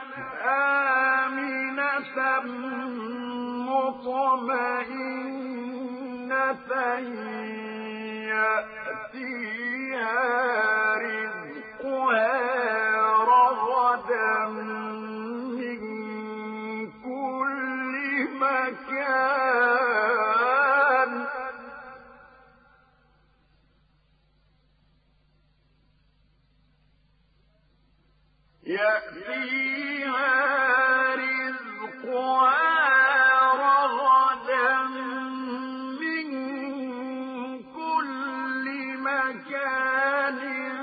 آمنة مطمئنة يأتيها رزقها رغدا من كل مكان يأتيها رزقها رغدا من كل مكان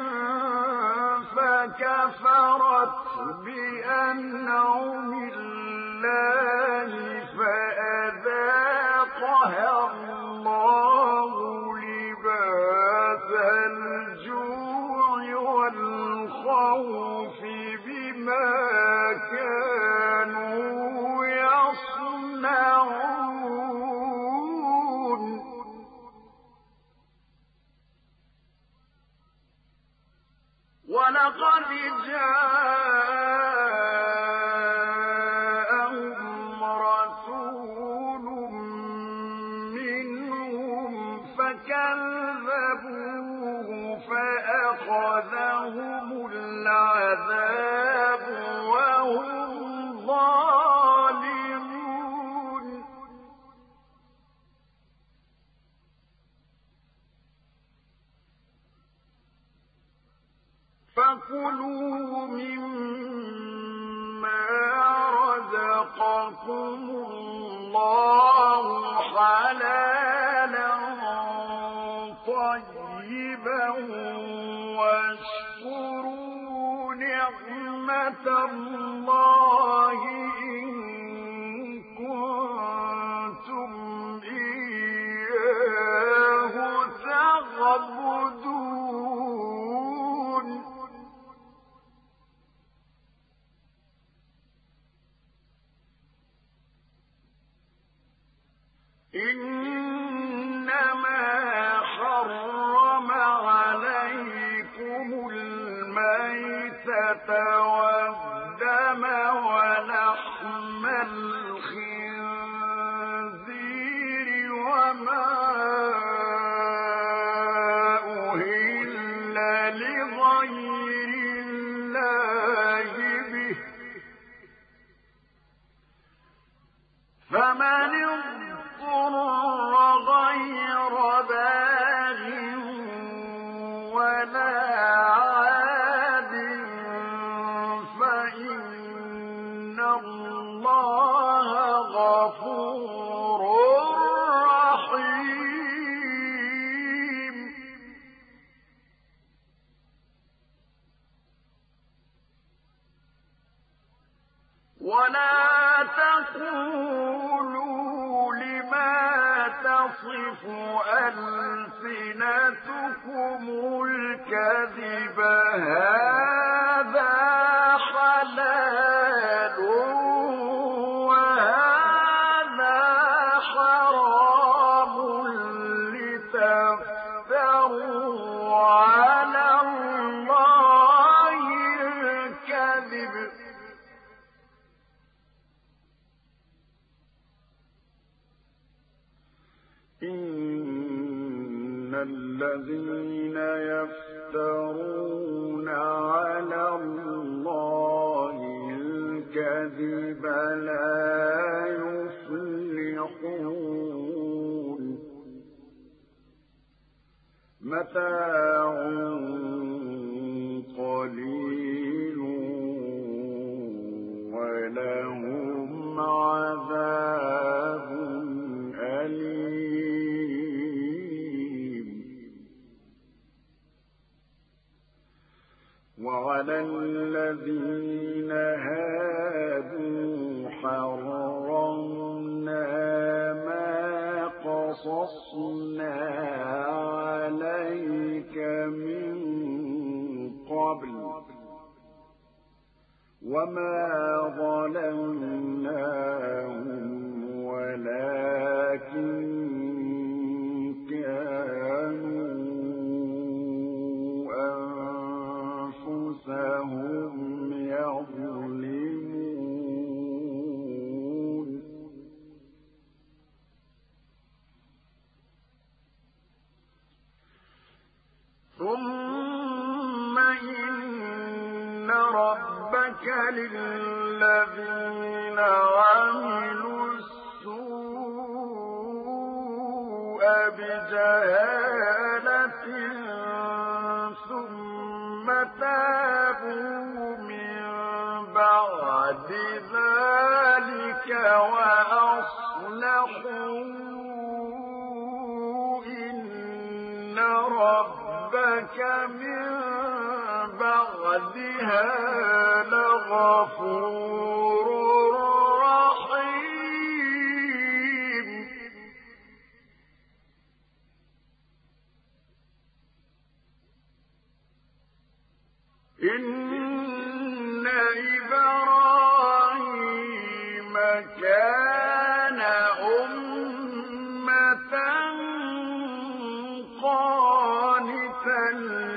فكفرت بأنعم الله فأذاقها رَزَقَكُمُ اللَّهُ حَلَالًا طَيِّبًا وَاشْكُرُوا نِعْمَةَ اللَّهِ إِن كُنتُمْ إِيَّاهُ تَعْبُدُونَ إِنَّمَا حَرَّمَ عَلَيْكُمُ الْمَيْتَةَ وَالدَّمَ وَلَحْمَ الْخِنزِيرِ وَمَا أُهِلَّ لِغَيْرِ اللَّهِ بِهِ ۖ فَمَنِ اضْطُرَّ غَيْرَ بَاغٍ وَلَا عَادٍ فَإِنَّ اللَّهَ غَفُورٌ رَّحِيمٌ. وَلَا تَقُولُوا لِمَا تَصِفُ أَلْسِنَتُكُمُ الْكَذِبَ هَٰذَا حَلَالٌ وَهَٰذَا حَرَامٌ لِّتَفْتَرُوا عَلَى اللَّهِ الْكَذِبَ ۚ إِنَّ الَّذِينَ يَفْتَرُونَ عَلَى اللَّهِ الْكَذِبَ لَا يُفْلِحُونَ. مَتَاعٌ قَلِيلٌ وَلَهُمْ عَذَابٌ أَلِيمٌ. وَعَلَى الَّذِينَ هَادُوا حَرَّمْنَا مَا قَصَصْنَا عَلَيْكَ مِن قَبْلُ وَمَا ظَلَمْنَاهُمْ وَلَٰكِن كَانُوا أَنفُسَهُمْ يَظْلِمُونَ. ثُمَّ إِنَّ رَبَّكَ لِلَّذِينَ عَمِلُوا السُّوءَ بِجَهَالَةٍ ثُمَّ تَابُوا مِن بَعْدِ ذَلِكَ وَأَصْلَحُوا إِنَّ رَبَّكَ مِن بَعْدِهَا لَغَفُورٌ رَّحِيمٌ. إِنَّ إِبْرَاهِيمَ كَانَ أُمَّةً قَانِتًا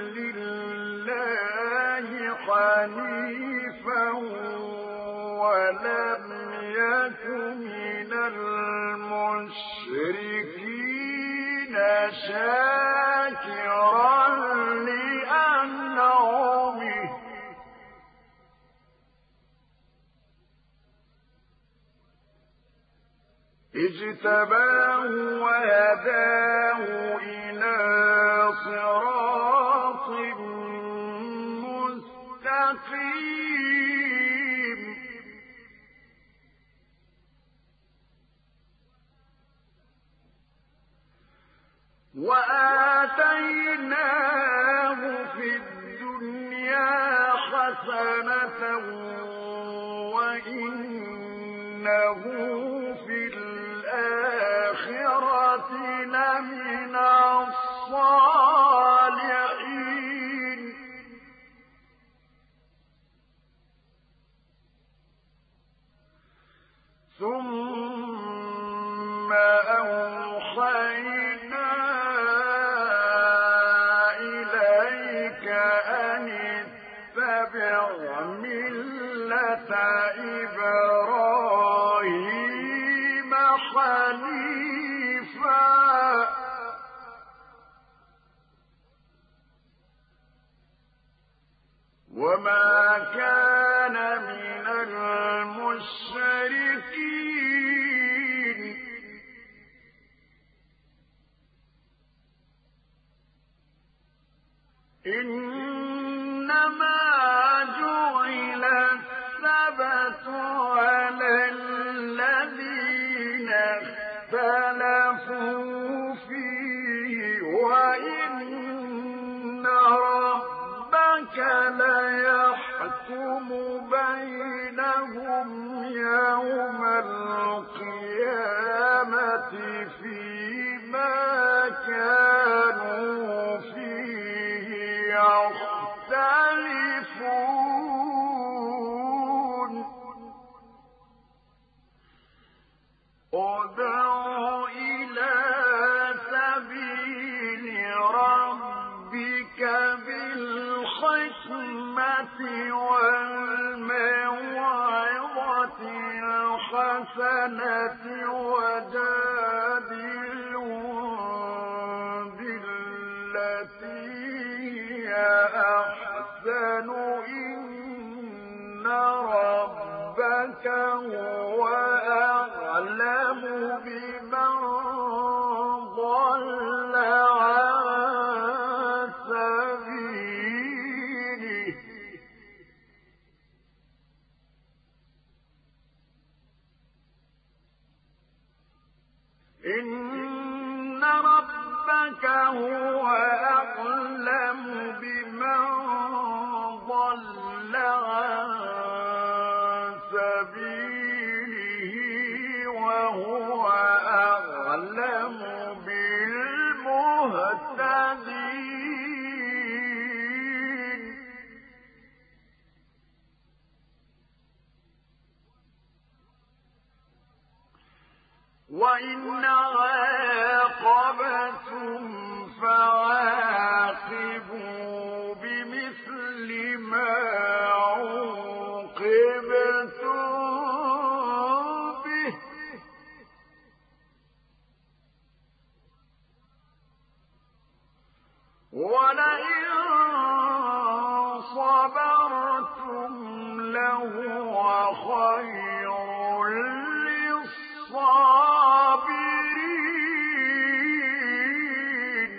لِّلَّهِ حَنِيفًا وَلَمْ يَكُ مِنَ الْمُشْرِكِينَ شَاكِرًا لِّأَنْعُمِهِ اجْتَبَاهُ وَهَدَاهُ إِلَىٰ صِرَاطٍ مُّسْتَقِيمٍ. وإنه في الآخرة لمن الصالحين. ثم أوحينا إليك أن اتبع ملة إبراهيم حنيفا وما كان من المشركين. إنما جعل السبت على الذين اختلفوا فيه وإن ربك ليحكم بينهم يوم القيامة فيما كانوا فيه يختلفون. ادع إلى سبيل ربك بالحكمة والموعظة الحسنة وجادلهم بالتي هي أحسن إن ربك هو أعلم بمن ضل عن سبيله. إن ربك هو أعلم بمن ضل عن سبيله وهو أعلم بالمهتدين. وإن عاقبتم فعاقبوا بمثل ما عوقبتم به ولئن صبرتم لهو خير للصابرين.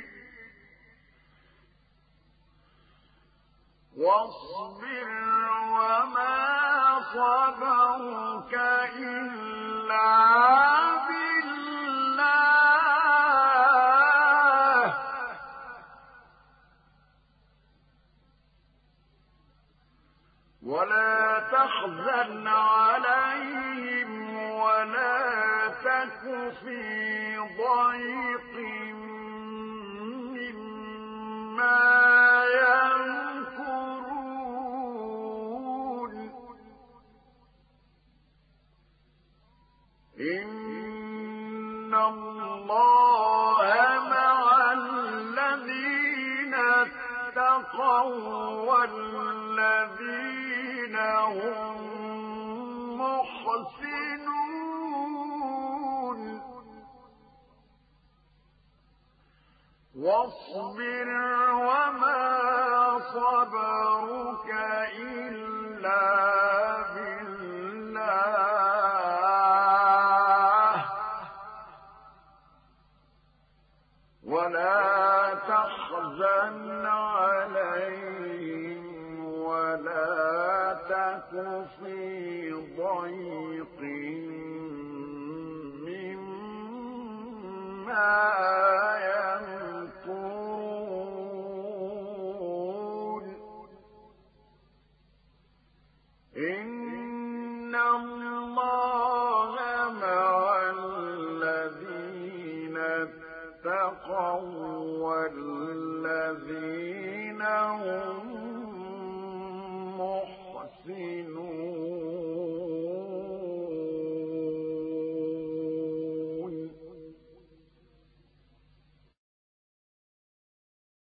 واصبر وما صبرك إلا بالله ولا تحزن عليهم ولا تك في ضيق مما يمكرون. إن الله مع الذين اتقوا والذين هم محسنون. واصبر وما صبرك إلا بالله ولا تحزن عليهم ولا تك في ضيق مما يمكرون. إن